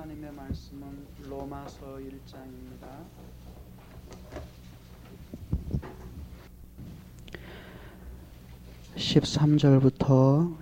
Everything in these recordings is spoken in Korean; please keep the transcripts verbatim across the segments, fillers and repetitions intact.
하나님의 말씀은 로마서 일 장입니다. 십삼 절부터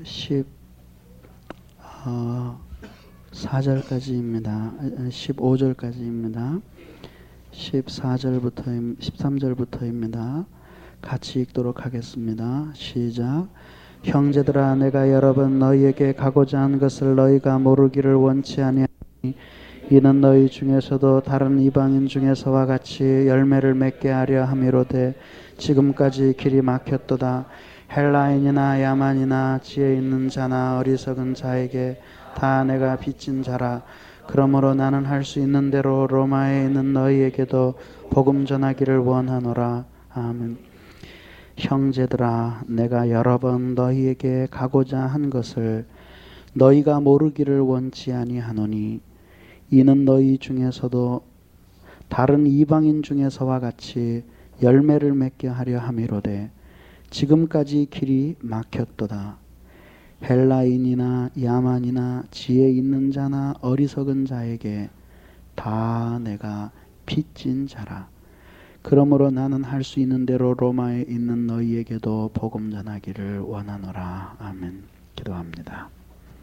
십사 절까지입니다. 십오 절까지입니다. 십사 절부터 십삼 절부터입니다. 같이 읽도록 하겠습니다. 시작. 형제들아, 내가 여러 번 너희에게 가고자 한 것을 너희가 모르기를 원치 아니하니 이는 너희 중에서도 다른 이방인 중에서와 같이 열매를 맺게 하려 함이로되 지금까지 길이 막혔도다. 헬라인이나 야만이나 지혜 있는 자나 어리석은 자에게 다 내가 빚진 자라. 그러므로 나는 할 수 있는 대로 로마에 있는 너희에게도 복음 전하기를 원하노라. 아멘. 형제들아, 내가 여러 번 너희에게 가고자 한 것을 너희가 모르기를 원치 아니하노니 이는 너희 중에서도 다른 이방인 중에서와 같이 열매를 맺게 하려 함이로되 지금까지 길이 막혔도다. 헬라인이나 야만이나 지혜 있는 자나 어리석은 자에게 다 내가 빚진 자라. 그러므로 나는 할 수 있는 대로 로마에 있는 너희에게도 복음 전하기를 원하노라. 아멘. 기도합니다.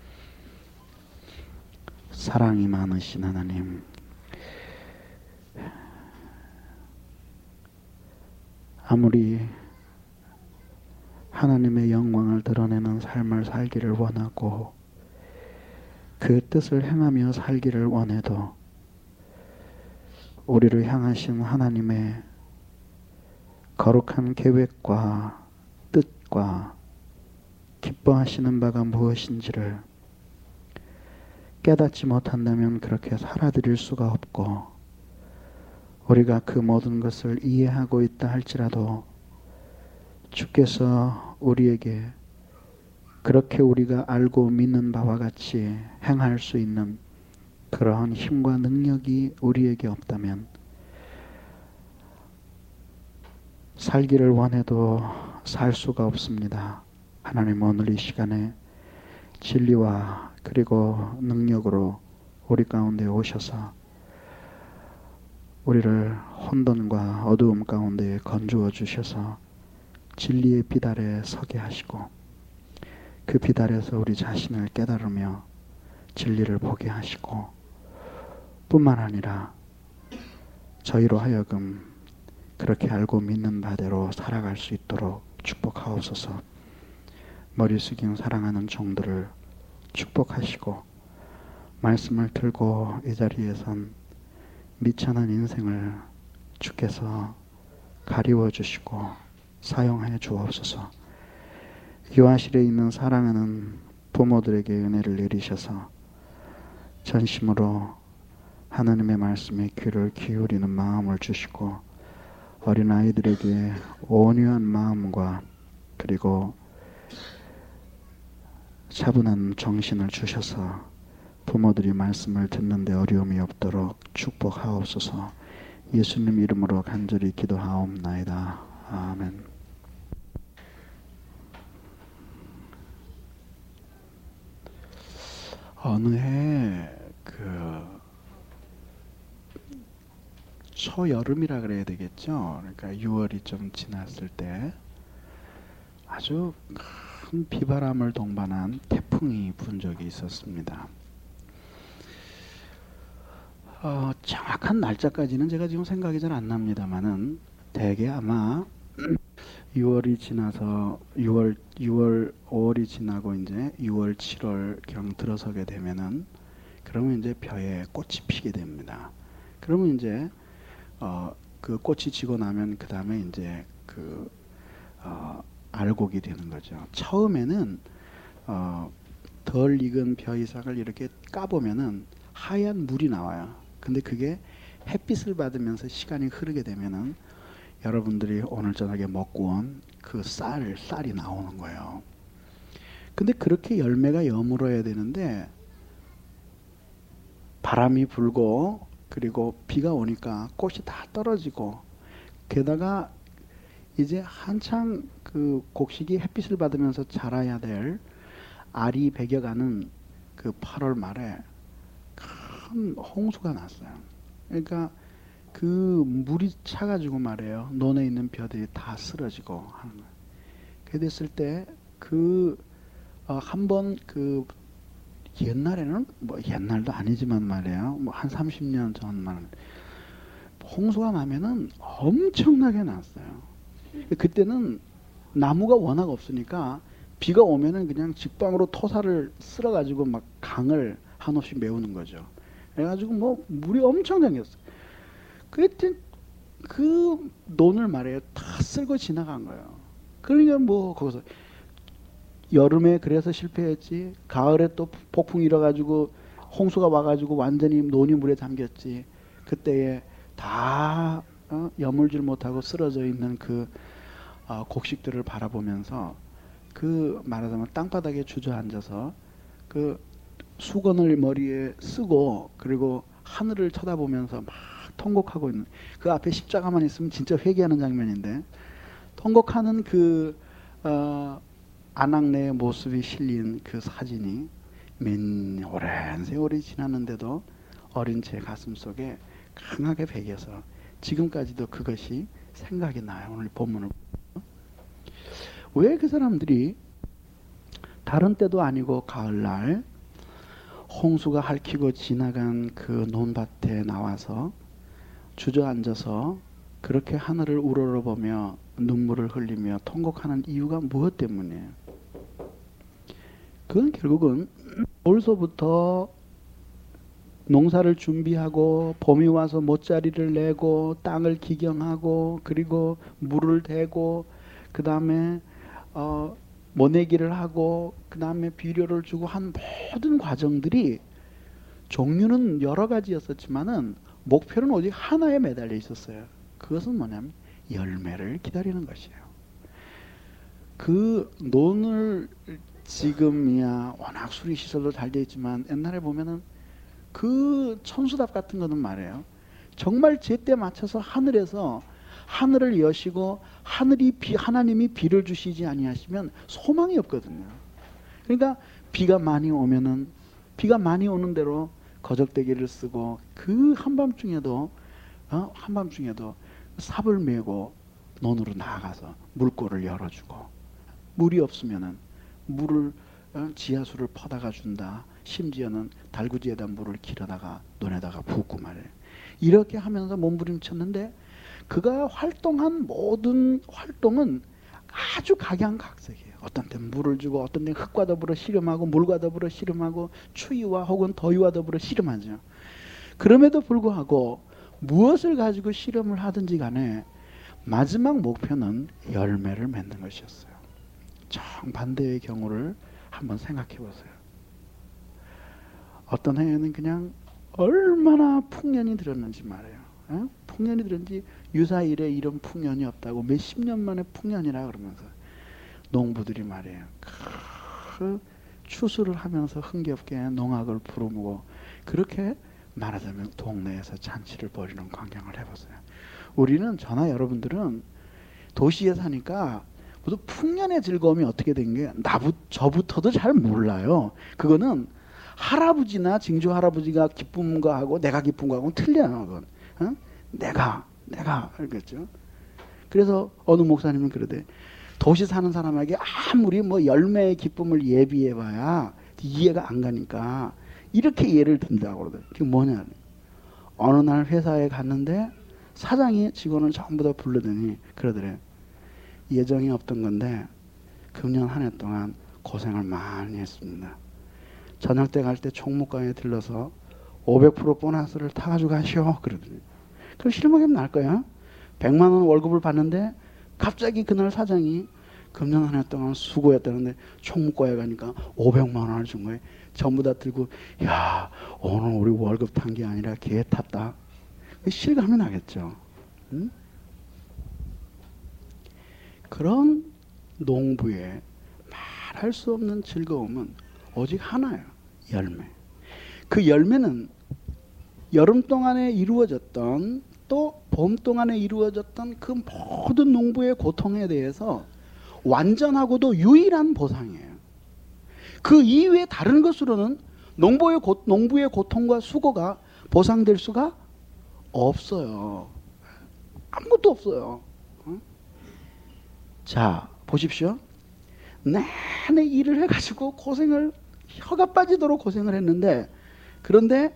사랑이 많으신 하나님, 아무리 하나님의 영광을 드러내는 삶을 살기를 원하고 그 뜻을 행하며 살기를 원해도 우리를 향하신 하나님의 거룩한 계획과 뜻과 기뻐하시는 바가 무엇인지를 깨닫지 못한다면 그렇게 살아드릴 수가 없고, 우리가 그 모든 것을 이해하고 있다 할지라도 주께서 우리에게 그렇게 우리가 알고 믿는 바와 같이 행할 수 있는 그러한 힘과 능력이 우리에게 없다면 살기를 원해도 살 수가 없습니다. 하나님, 오늘 이 시간에 진리와 그리고 능력으로 우리 가운데 오셔서 우리를 혼돈과 어두움 가운데 건주어 주셔서 진리의 빛 아래 서게 하시고 그 빛 아래서 우리 자신을 깨달으며 진리를 보게 하시고 뿐만 아니라 저희로 하여금 그렇게 알고 믿는 바대로 살아갈 수 있도록 축복하옵소서. 머리 숙인 사랑하는 종들을 축복하시고 말씀을 들고 이 자리에 선 미천한 인생을 주께서 가리워 주시고 사용해 주옵소서. 유아실에 있는 사랑하는 부모들에게 은혜를 내리셔서 전심으로 하나님의 말씀에 귀를 기울이는 마음을 주시고 어린아이들에게 온유한 마음과 그리고 차분한 정신을 주셔서 부모들이 말씀을 듣는데 어려움이 없도록 축복하옵소서. 예수님 이름으로 간절히 기도하옵나이다. 아멘. 어느 해 그 초여름이라 그래야 되겠죠. 그러니까 유월이 좀 지났을 때 아주 큰 비바람을 동반한 태풍이 분 적이 있었습니다. 어, 정확한 날짜까지는 제가 지금 생각이 잘 안 납니다만은 대개 아마 유월이 지나서 유월, 유월, 오월이 지나고 이제 유월, 칠월 경 들어서게 되면은 그러면 이제 벼에 꽃이 피게 됩니다. 그러면 이제 어, 그 꽃이 지고 나면 그 다음에 이제 그 어, 알곡이 되는 거죠. 처음에는 어, 덜 익은 벼 이삭을 이렇게 까보면은 하얀 물이 나와요. 근데 그게 햇빛을 받으면서 시간이 흐르게 되면은 여러분들이 오늘 저녁에 먹고 온 그 쌀, 쌀이 나오는 거예요. 근데 그렇게 열매가 여물어야 되는데 바람이 불고 그리고 비가 오니까 꽃이 다 떨어지고 게다가 이제 한창 그 곡식이 햇빛을 받으면서 자라야 될 알이 배겨가는 그 팔월 말에 큰 홍수가 났어요. 그러니까 그 물이 차가지고 말이에요. 논에 있는 벼들이 다 쓰러지고 하는 거예요. 그래 됐을 때 그 어, 한번 그 옛날에는 뭐 옛날도 아니지만 말이에요. 뭐 한 삼십 년 전만 홍수가 나면은 엄청나게 났어요. 그때는 나무가 워낙 없으니까 비가 오면은 그냥 직방으로 토사를 쓸어가지고 막 강을 한없이 메우는 거죠. 그래가지고 뭐 물이 엄청 생겼어요. 그때 그 논을 말이에요. 다 쓸고 지나간 거예요. 그러니까 뭐 거기서 여름에 그래서 실패했지. 가을에 또 폭풍 일어가지고 홍수가 와가지고 완전히 논이 물에 잠겼지. 그때에 다 어? 여물질 못하고 쓰러져 있는 그 어, 곡식들을 바라보면서 그 말하자면 땅바닥에 주저앉아서 그 수건을 머리에 쓰고 그리고 하늘을 쳐다보면서 막 통곡하고 있는 그 앞에 십자가만 있으면 진짜 회개하는 장면인데 통곡하는 그 어, 안악내의 모습이 실린 그 사진이 몇 오랜 세월이 지났는데도 어린 제 가슴 속에 강하게 배겨서 지금까지도 그것이 생각이 나요. 오늘 본문을 왜 그 사람들이 다른 때도 아니고 가을날 홍수가 핥히고 지나간 그 논밭에 나와서 주저앉아서 그렇게 하늘을 우러러보며 눈물을 흘리며 통곡하는 이유가 무엇 때문이에요? 그건 결국은 벌써부터 농사를 준비하고 봄이 와서 못자리를 내고 땅을 기경하고 그리고 물을 대고 그 다음에 어, 모내기를 하고 그 다음에 비료를 주고 한 모든 과정들이 종류는 여러 가지였었지만은 목표는 오직 하나에 매달려 있었어요. 그것은 뭐냐면 열매를 기다리는 것이에요. 그 논을 지금이야 워낙 수리 시설도 잘 되어 있지만 옛날에 보면은 그 천수답 같은 거는 말이에요. 정말 제때 맞춰서 하늘에서 하늘을 여시고 하늘이 비, 하나님이 비를 주시지 아니하시면 소망이 없거든요. 그러니까 비가 많이 오면은 비가 많이 오는 대로 거적대기를 쓰고 그 한밤중에도 어? 한밤중에도 삽을 메고 논으로 나아가서 물꼬를 열어주고 물이 없으면은 물을 어? 지하수를 퍼다가 준다. 심지어는 달구지에다 물을 길어다가 논에다가 붓고 말이에요. 이렇게 하면서 몸부림쳤는데 그가 활동한 모든 활동은 아주 각양각색이에요. 어떤 때는 물을 주고 어떤 때는 흙과 더불어 씨름하고 물과 더불어 씨름하고 추위와 혹은 더위와 더불어 씨름하죠. 그럼에도 불구하고 무엇을 가지고 씨름을 하든지 간에 마지막 목표는 열매를 맺는 것이었어요. 정반대의 경우를 한번 생각해 보세요. 어떤 해에는 그냥 얼마나 풍년이 들었는지 말이에요. 어? 풍년이 들었는지 유사일에 이런 풍년이 없다고 몇십 년 만에 풍년이라 그러면서 농부들이 말이에요. 그 추수를 하면서 흥겹게 농악을 부르고 그렇게 말하자면 동네에서 잔치를 벌이는 광경을 해봤어요. 우리는 저나 여러분들은 도시에 사니까 무슨 풍년의 즐거움이 어떻게 된 게 나부 저부터도 잘 몰라요. 그거는 할아버지나 증조 할아버지가 기쁜 거하고 내가 기쁜 거하고는 틀려요. 그건. 어? 내가 내가 알겠죠. 그래서 어느 목사님은 그러대. 도시 사는 사람에게 아무리 뭐 열매의 기쁨을 예비해봐야 이해가 안 가니까 이렇게 예를 든다고 그러대. 그게 뭐냐? 어느 날 회사에 갔는데 사장이 직원을 전부 다 불러더니 그러더래. 예정이 없던 건데 금년 한 해 동안 고생을 많이 했습니다. 저녁 때 갈 때 총무과에 들러서 오백 퍼센트 보너스를 타가지고 가시오. 그러더니. 그럼 실망하면 날 거야. 백만 원 월급을 받는데 갑자기 그날 사장이 금년 한 해 동안 수고했다는데 총무과에 가니까 오백만 원을 준 거예요. 전부 다 들고 야 오늘 우리 월급 탄 게 아니라 개 탔다. 실감이 나겠죠. 응? 그런 농부의 말할 수 없는 즐거움은 오직 하나예요. 열매. 그 열매는 여름 동안에 이루어졌던 또 봄 동안에 이루어졌던 그 모든 농부의 고통에 대해서 완전하고도 유일한 보상이에요. 그 이외에 다른 것으로는 농부의, 고, 농부의 고통과 수고가 보상될 수가 없어요. 아무것도 없어요. 어? 자, 보십시오. 내내 일을 해가지고 고생을, 혀가 빠지도록 고생을 했는데, 그런데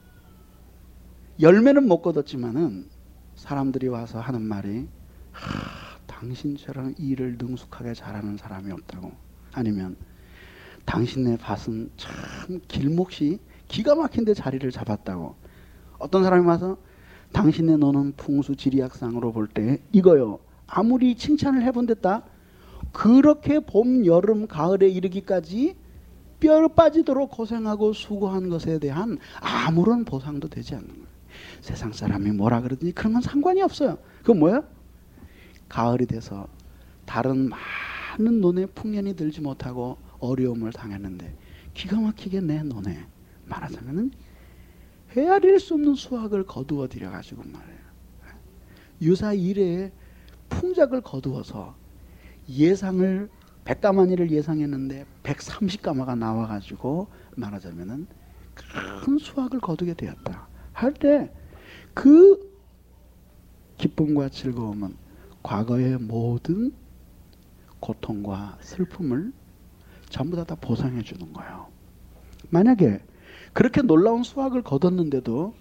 열매는 못 거뒀지만은 사람들이 와서 하는 말이, 하, 당신처럼 일을 능숙하게 잘하는 사람이 없다고. 아니면 당신네 밭은 참 길목이 기가 막힌데 자리를 잡았다고. 어떤 사람이 와서 당신네 노는 풍수 지리학상으로 볼 때 이거요, 아무리 칭찬을 해본댔다, 그렇게 봄, 여름, 가을에 이르기까지 뼈 빠지도록 고생하고 수고한 것에 대한 아무런 보상도 되지 않는 거예요. 세상 사람이 뭐라 그러든지 그런 건 상관이 없어요. 그건 뭐예요? 가을이 돼서 다른 많은 논에 풍년이 들지 못하고 어려움을 당했는데 기가 막히게 내 논에 말하자면은 헤아릴 수 없는 수확을 거두어 들여 가지고 말이에요. 유사 이래에 풍작을 거두어서 예상을 백 가마니를 예상했는데 백삼십 가마가 나와 가지고 말하자면은 큰 수확을 거두게 되었다 할 때, 그 기쁨과 즐거움은 과거의 모든 고통과 슬픔을 전부 다, 다 보상해 주는 거예요. 만약에 그렇게 놀라운 수확을 거뒀는데도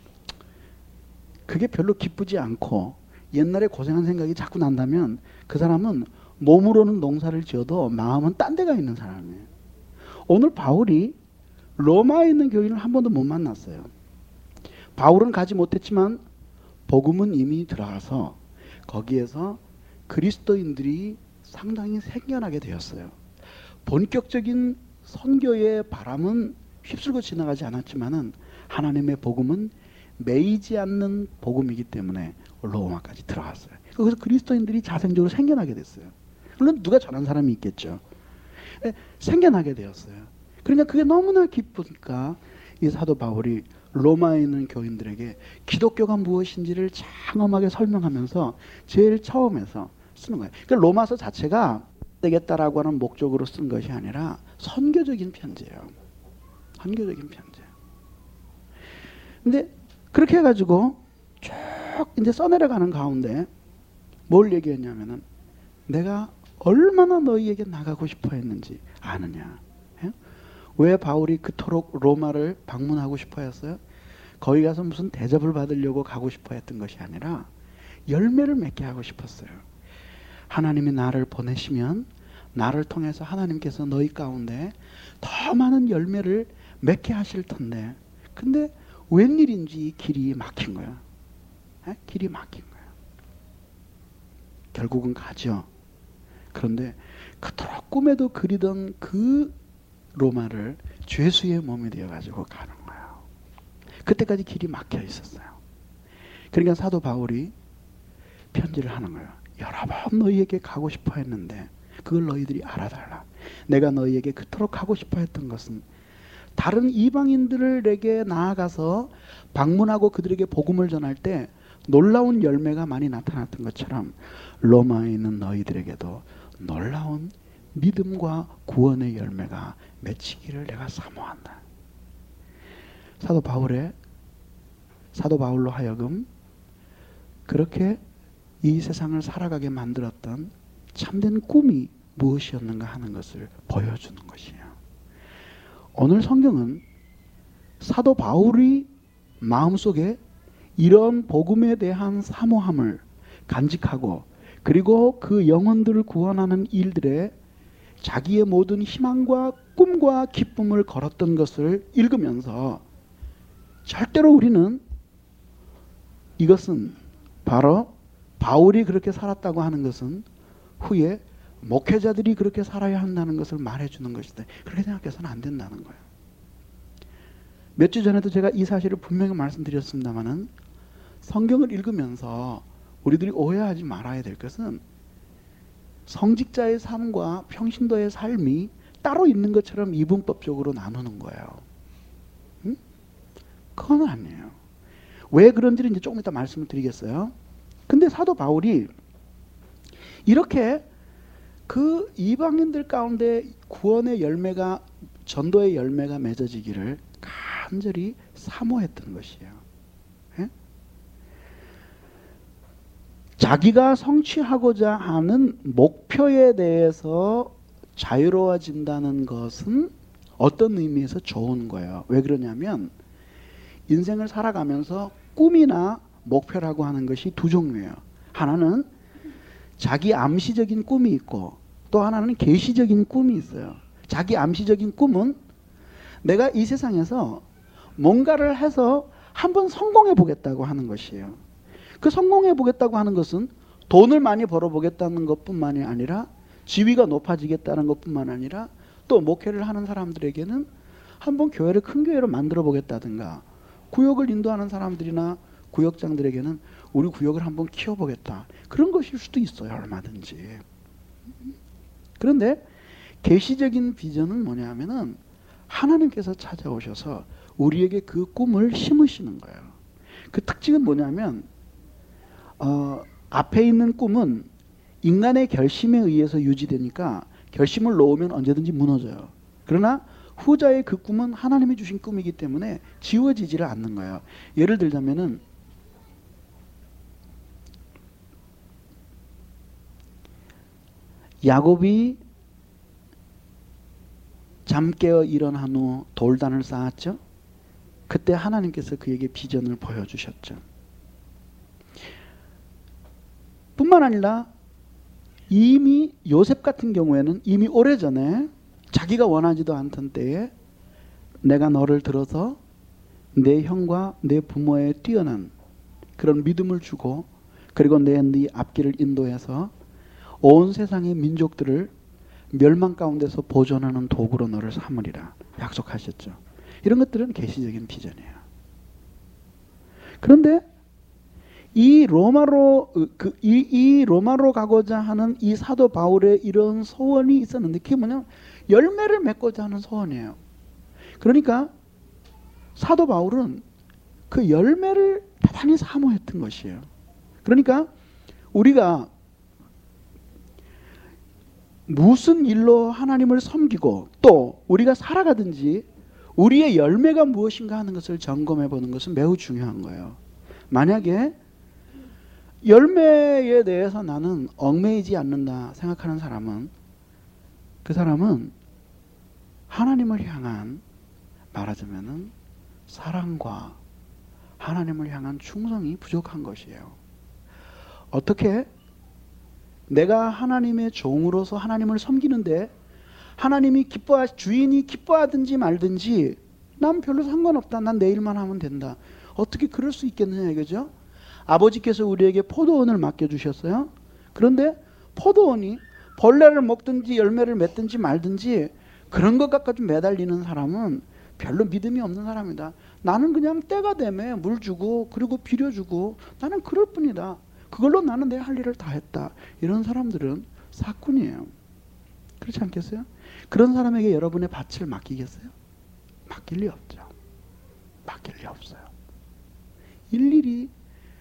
그게 별로 기쁘지 않고 옛날에 고생한 생각이 자꾸 난다면 그 사람은 몸으로는 농사를 지어도 마음은 딴 데가 있는 사람이에요. 오늘 바울이 로마에 있는 교인을 한 번도 못 만났어요. 바울은 가지 못했지만 복음은 이미 들어가서 거기에서 그리스도인들이 상당히 생겨나게 되었어요. 본격적인 선교의 바람은 휩쓸고 지나가지 않았지만은 하나님의 복음은 매이지 않는 복음이기 때문에 로마까지 들어갔어요. 그래서 그리스도인들이 자생적으로 생겨나게 됐어요. 물론 누가 전한 사람이 있겠죠. 생겨나게 되었어요. 그러니까 그게 너무나 기쁘니까 이 사도 바울이 로마에 있는 교인들에게 기독교가 무엇인지를 장엄하게 설명하면서 제일 처음에서 쓰는 거예요. 그러니까 로마서 자체가 되겠다라고 하는 목적으로 쓴 것이 아니라 선교적인 편지예요. 선교적인 편지예요. 근데 그렇게 해가지고 쭉 이제 써내려가는 가운데 뭘 얘기했냐면은, 내가 얼마나 너희에게 나가고 싶어 했는지 아느냐. 예? 왜 바울이 그토록 로마를 방문하고 싶어 했어요? 거기 가서 무슨 대접을 받으려고 가고 싶어 했던 것이 아니라 열매를 맺게 하고 싶었어요. 하나님이 나를 보내시면 나를 통해서 하나님께서 너희 가운데 더 많은 열매를 맺게 하실 텐데, 근데 웬일인지 길이 막힌 거야. 에? 길이 막힌 거야. 결국은 가죠. 그런데 그토록 꿈에도 그리던 그 로마를 죄수의 몸이 되어가지고 가는 거예요. 그때까지 길이 막혀 있었어요. 그러니까 사도 바울이 편지를 하는 거예요. 여러 번 너희에게 가고 싶어 했는데 그걸 너희들이 알아달라. 내가 너희에게 그토록 가고 싶어 했던 것은 다른 이방인들에게 나아가서 방문하고 그들에게 복음을 전할 때 놀라운 열매가 많이 나타났던 것처럼 로마에 있는 너희들에게도 놀라운 믿음과 구원의 열매가 맺히기를 내가 사모한다. 사도 바울의 사도 바울로 하여금 그렇게 이 세상을 살아가게 만들었던 참된 꿈이 무엇이었는가 하는 것을 보여주는 것이에요. 오늘 성경은 사도 바울이 마음속에 이런 복음에 대한 사모함을 간직하고, 그리고 그 영혼들을 구원하는 일들에 자기의 모든 희망과 꿈과 기쁨을 걸었던 것을 읽으면서 절대로 우리는 이것은 바로 바울이 그렇게 살았다고 하는 것은 후에 목회자들이 그렇게 살아야 한다는 것을 말해주는 것이다, 그렇게 생각해서는 안 된다는 거예요. 몇 주 전에도 제가 이 사실을 분명히 말씀드렸습니다마는, 성경을 읽으면서 우리들이 오해하지 말아야 될 것은 성직자의 삶과 평신도의 삶이 따로 있는 것처럼 이분법적으로 나누는 거예요. 응? 그건 아니에요. 왜 그런지를 이제 조금 이따 말씀을 드리겠어요. 근데 사도 바울이 이렇게 그 이방인들 가운데 구원의 열매가, 전도의 열매가 맺어지기를 간절히 사모했던 것이에요. 예? 자기가 성취하고자 하는 목표에 대해서 자유로워진다는 것은 어떤 의미에서 좋은 거예요. 왜 그러냐면 인생을 살아가면서 꿈이나 목표라고 하는 것이 두 종류예요. 하나는 자기 암시적인 꿈이 있고 또 하나는 계시적인 꿈이 있어요. 자기 암시적인 꿈은 내가 이 세상에서 뭔가를 해서 한번 성공해 보겠다고 하는 것이에요. 그 성공해 보겠다고 하는 것은 돈을 많이 벌어 보겠다는 것뿐만이 아니라 지위가 높아지겠다는 것뿐만 아니라 또 목회를 하는 사람들에게는 한번 교회를 큰 교회로 만들어 보겠다든가 구역을 인도하는 사람들이나 구역장들에게는 우리 구역을 한번 키워보겠다. 그런 것일 수도 있어요. 얼마든지. 그런데 계시적인 비전은 뭐냐면은 하나님께서 찾아오셔서 우리에게 그 꿈을 심으시는 거예요. 그 특징은 뭐냐면 어, 앞에 있는 꿈은 인간의 결심에 의해서 유지되니까 결심을 놓으면 언제든지 무너져요. 그러나 후자의 그 꿈은 하나님이 주신 꿈이기 때문에 지워지지를 않는 거예요. 예를 들자면은 야곱이 잠 깨어 일어난 후 돌단을 쌓았죠. 그때 하나님께서 그에게 비전을 보여주셨죠. 뿐만 아니라 이미 요셉 같은 경우에는 이미 오래전에 자기가 원하지도 않던 때에 내가 너를 들어서 내 형과 내 부모의 뛰어난 그런 믿음을 주고 그리고 내 네 앞길을 인도해서 온 세상의 민족들을 멸망 가운데서 보존하는 도구로 너를 삼으리라 약속하셨죠. 이런 것들은 계시적인 비전이에요. 그런데 이 로마로 그 이 이 로마로 가고자 하는 이 사도 바울의 이런 소원이 있었는데 그게 뭐냐면 열매를 맺고자 하는 소원이에요. 그러니까 사도 바울은 그 열매를 대단히 사모했던 것이에요. 그러니까 우리가 무슨 일로 하나님을 섬기고 또 우리가 살아가든지 우리의 열매가 무엇인가 하는 것을 점검해 보는 것은 매우 중요한 거예요. 만약에 열매에 대해서 나는 얽매이지 않는다 생각하는 사람은 그 사람은 하나님을 향한 말하자면은 사랑과 하나님을 향한 충성이 부족한 것이에요. 어떻게 내가 하나님의 종으로서 하나님을 섬기는데 하나님이 기뻐하 주인이 기뻐하든지 말든지 난 별로 상관없다. 난 내 일만 하면 된다. 어떻게 그럴 수 있겠느냐 이거죠. 아버지께서 우리에게 포도원을 맡겨주셨어요. 그런데 포도원이 벌레를 먹든지 열매를 맺든지 말든지 그런 것 갖고 좀 매달리는 사람은 별로 믿음이 없는 사람이다. 나는 그냥 때가 되면 물 주고 그리고 비료주고 나는 그럴 뿐이다. 그걸로 나는 내 할 일을 다 했다. 이런 사람들은 사꾼이에요. 그렇지 않겠어요? 그런 사람에게 여러분의 밭을 맡기겠어요? 맡길 리 없죠. 맡길 리 없어요. 일일이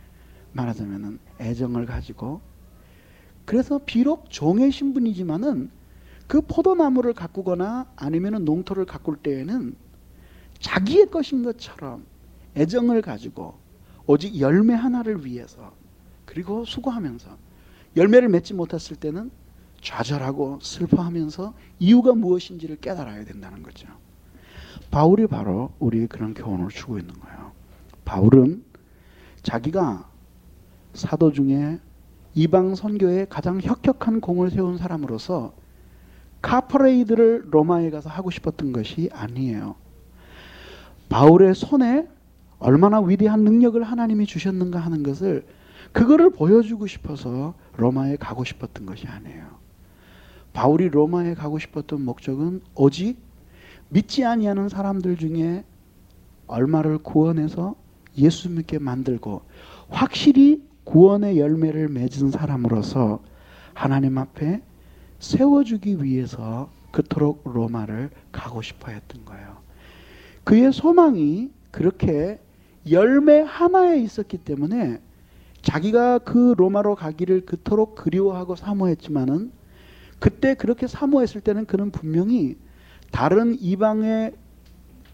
말하자면 애정을 가지고 그래서 비록 종의 신분이지만은 그 포도나무를 가꾸거나 아니면 농토를 가꿀 때에는 자기의 것인 것처럼 애정을 가지고 오직 열매 하나를 위해서 그리고 수고하면서 열매를 맺지 못했을 때는 좌절하고 슬퍼하면서 이유가 무엇인지를 깨달아야 된다는 거죠. 바울이 바로 우리에게 그런 교훈을 주고 있는 거예요. 바울은 자기가 사도 중에 이방 선교에 가장 혁혁한 공을 세운 사람으로서 카퍼레이드를 로마에 가서 하고 싶었던 것이 아니에요. 바울의 손에 얼마나 위대한 능력을 하나님이 주셨는가 하는 것을 그거를 보여주고 싶어서 로마에 가고 싶었던 것이 아니에요. 바울이 로마에 가고 싶었던 목적은 오직 믿지 아니하는 사람들 중에 얼마를 구원해서 예수 믿게 만들고 확실히 구원의 열매를 맺은 사람으로서 하나님 앞에 세워주기 위해서 그토록 로마를 가고 싶어 했던 거예요. 그의 소망이 그렇게 열매 하나에 있었기 때문에 자기가 그 로마로 가기를 그토록 그리워하고 사모했지만은 그때 그렇게 사모했을 때는 그는 분명히 다른 이방의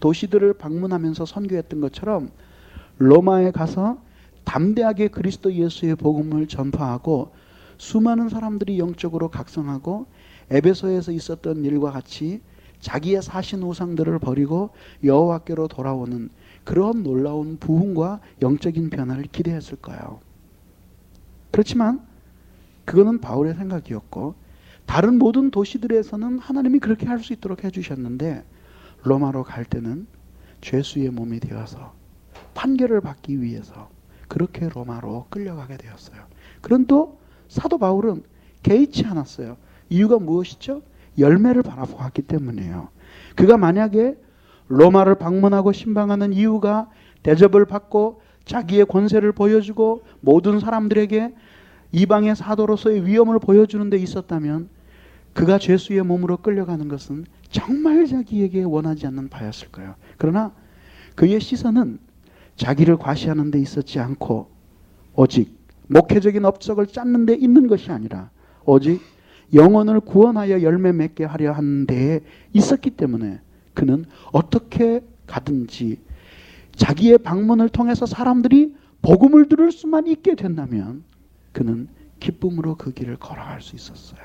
도시들을 방문하면서 선교했던 것처럼 로마에 가서 담대하게 그리스도 예수의 복음을 전파하고 수많은 사람들이 영적으로 각성하고 에베소에서 있었던 일과 같이 자기의 사신 우상들을 버리고 여호와께로 돌아오는 그런 놀라운 부흥과 영적인 변화를 기대했을 거예요. 그렇지만 그거는 바울의 생각이었고 다른 모든 도시들에서는 하나님이 그렇게 할 수 있도록 해주셨는데 로마로 갈 때는 죄수의 몸이 되어서 판결을 받기 위해서 그렇게 로마로 끌려가게 되었어요. 그런 또 사도 바울은 개의치 않았어요. 이유가 무엇이죠? 열매를 바라보았기 때문이에요. 그가 만약에 로마를 방문하고 신방하는 이유가 대접을 받고 자기의 권세를 보여주고 모든 사람들에게 이방의 사도로서의 위엄을 보여주는 데 있었다면 그가 죄수의 몸으로 끌려가는 것은 정말 자기에게 원하지 않는 바였을 거예요. 그러나 그의 시선은 자기를 과시하는 데 있었지 않고 오직 목회적인 업적을 쌓는 데 있는 것이 아니라 오직 영혼을 구원하여 열매 맺게 하려 하는 데에 있었기 때문에 그는 어떻게 가든지 자기의 방문을 통해서 사람들이 복음을 들을 수만 있게 된다면 그는 기쁨으로 그 길을 걸어갈 수 있었어요.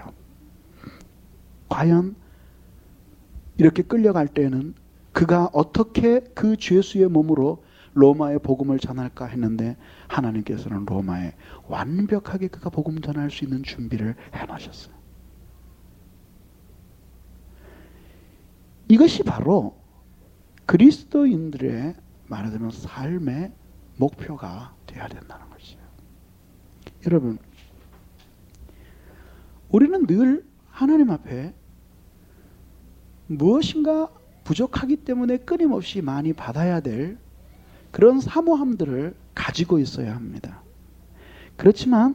과연 이렇게 끌려갈 때에는 그가 어떻게 그 죄수의 몸으로 로마의 복음을 전할까 했는데 하나님께서는 로마에 완벽하게 그가 복음 전할 수 있는 준비를 해놓으셨어요. 이것이 바로 그리스도인들의 말하자면 삶의 목표가 되어야 된다는 것이에요. 여러분, 우리는 늘 하나님 앞에 무엇인가 부족하기 때문에 끊임없이 많이 받아야 될 그런 사모함들을 가지고 있어야 합니다. 그렇지만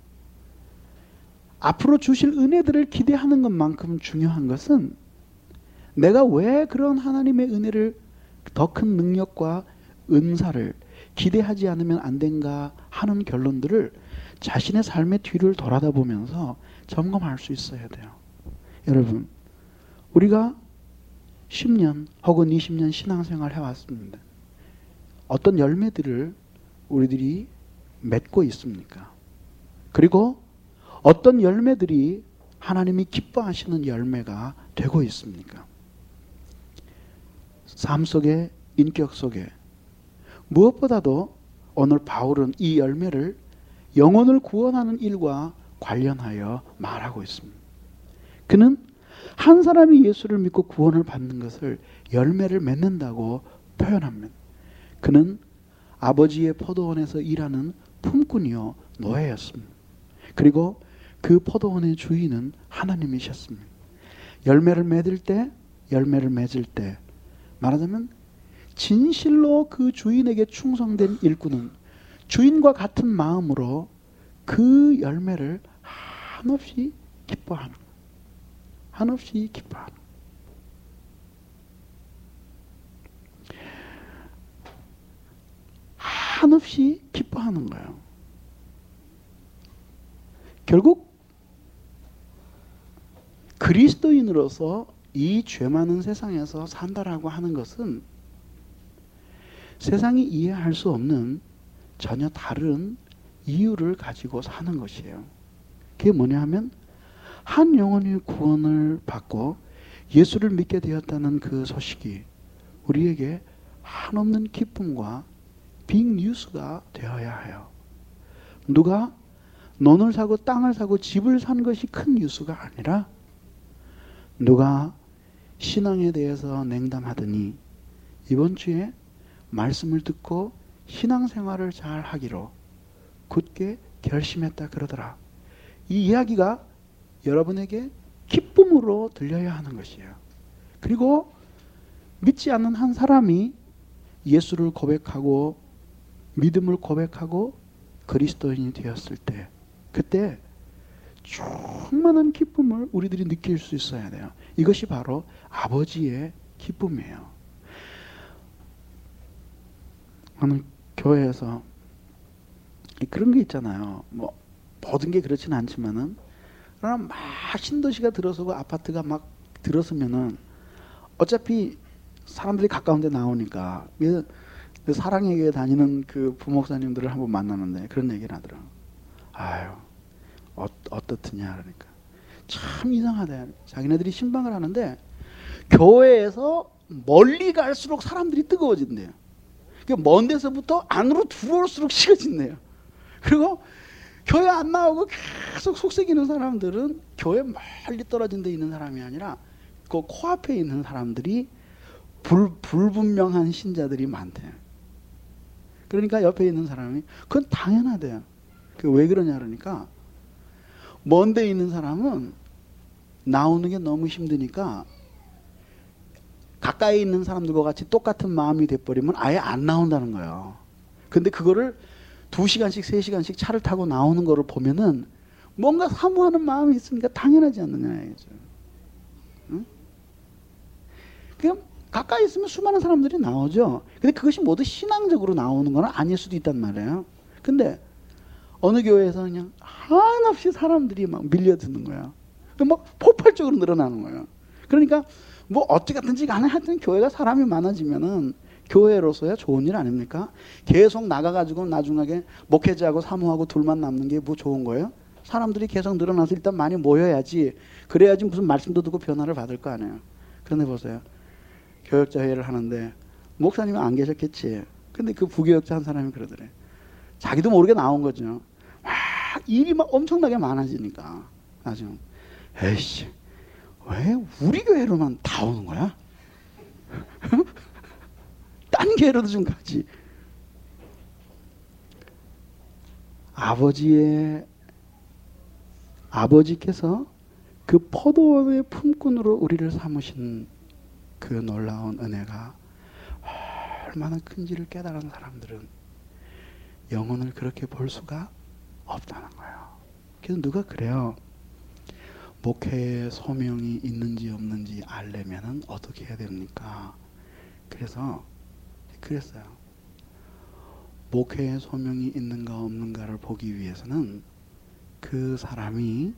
앞으로 주실 은혜들을 기대하는 것만큼 중요한 것은 내가 왜 그런 하나님의 은혜를 더 큰 능력과 은사를 기대하지 않으면 안 된가 하는 결론들을 자신의 삶의 뒤를 돌아다 보면서 점검할 수 있어야 돼요. 여러분, 우리가 십 년 혹은 이십 년 신앙생활 해왔습니다. 어떤 열매들을 우리들이 맺고 있습니까? 그리고 어떤 열매들이 하나님이 기뻐하시는 열매가 되고 있습니까? 삶 속에, 인격 속에 무엇보다도 오늘 바울은 이 열매를 영혼을 구원하는 일과 관련하여 말하고 있습니다. 그는 한 사람이 예수를 믿고 구원을 받는 것을 열매를 맺는다고 표현합니다. 그는 아버지의 포도원에서 일하는 품꾼이요 노예였습니다. 그리고 그 포도원의 주인은 하나님이셨습니다. 열매를 맺을 때, 열매를 맺을 때 말하자면 진실로 그 주인에게 충성된 일꾼은 주인과 같은 마음으로 그 열매를 한없이 기뻐하는 거예요. 한없이 기뻐하는 거예요. 한없이 기뻐하는 거예요. 결국 그리스도인으로서 이 죄 많은 세상에서 산다라고 하는 것은 세상이 이해할 수 없는 전혀 다른 이유를 가지고 사는 것이에요. 그게 뭐냐 하면 한 영혼이 구원을 받고 예수를 믿게 되었다는 그 소식이 우리에게 한없는 기쁨과 빅뉴스가 되어야 해요. 누가 논을 사고 땅을 사고 집을 산 것이 큰 뉴스가 아니라 누가 신앙에 대해서 냉담하더니 이번 주에 말씀을 듣고 신앙생활을 잘 하기로 굳게 결심했다 그러더라. 이 이야기가 여러분에게 기쁨으로 들려야 하는 것이에요. 그리고 믿지 않는 한 사람이 예수를 고백하고 믿음을 고백하고 그리스도인이 되었을 때 그때 충만한 기쁨을 우리들이 느낄 수 있어야 돼요. 이것이 바로 아버지의 기쁨이에요. 어느 교회에서 그런 게 있잖아요. 뭐 모든 게 그렇지는 않지만은 그러나 막 신도시가 들어서고 아파트가 막 들어서면은 어차피 사람들이 가까운 데 나오니까 사랑의 교회 다니는 그 부목사님들을 한번 만나는데 그런 얘기를 하더라고. 아유, 어, 어떻느냐 그러니까 참 이상하다. 자기네들이 신방을 하는데 교회에서 멀리 갈수록 사람들이 뜨거워진대요. 먼 데서부터 안으로 들어올수록 식어진대요. 그리고 교회 안 나오고 계속 속삭이는 사람들은 교회 멀리 떨어진 데 있는 사람이 아니라 그 코앞에 있는 사람들이 불, 불분명한 신자들이 많대요. 그러니까 옆에 있는 사람이 그건 당연하대요. 왜 그러냐 그러니까 먼 데 있는 사람은 나오는 게 너무 힘드니까 가까이 있는 사람들과 같이 똑같은 마음이 돼버리면 아예 안 나온다는 거예요. 근데 그거를 두 시간씩 세 시간씩 차를 타고 나오는 거를 보면은 뭔가 사모하는 마음이 있으니까 당연하지 않느냐 이거죠. 응? 그냥 가까이 있으면 수많은 사람들이 나오죠. 근데 그것이 모두 신앙적으로 나오는 건 아닐 수도 있단 말이에요. 근데 어느 교회에서 그냥 한없이 사람들이 막 밀려드는 거야. 막 폭발적으로 늘어나는 거예요. 그러니까 뭐 어찌든지 간에 하여튼 교회가 사람이 많아지면은 교회로서야 좋은 일 아닙니까? 계속 나가가지고 나중에 목회자하고 사모하고 둘만 남는 게 뭐 좋은 거예요? 사람들이 계속 늘어나서 일단 많이 모여야지. 그래야지 무슨 말씀도 듣고 변화를 받을 거 아니에요. 그런데 보세요. 교역자 회의를 하는데 목사님은 안 계셨겠지. 근데 그 부교역자 한 사람이 그러더래. 자기도 모르게 나온 거죠. 막 일이 막 엄청나게 많아지니까 나중에 에이씨 왜 우리 교회로만 다 오는 거야? 딴 교회로도 좀 가지. 아버지의 아버지께서 그 포도원의 품꾼으로 우리를 삼으신 그 놀라운 은혜가 얼마나 큰지를 깨달은 사람들은 영혼을 그렇게 볼 수가 없다는 거예요. 그래서 누가 그래요. 목회의 소명이 있는지 없는지 알려면은 어떻게 해야 됩니까? 그래서 그랬어요. 목회의 소명이 있는가 없는가를 보기 위해서는 그 사람이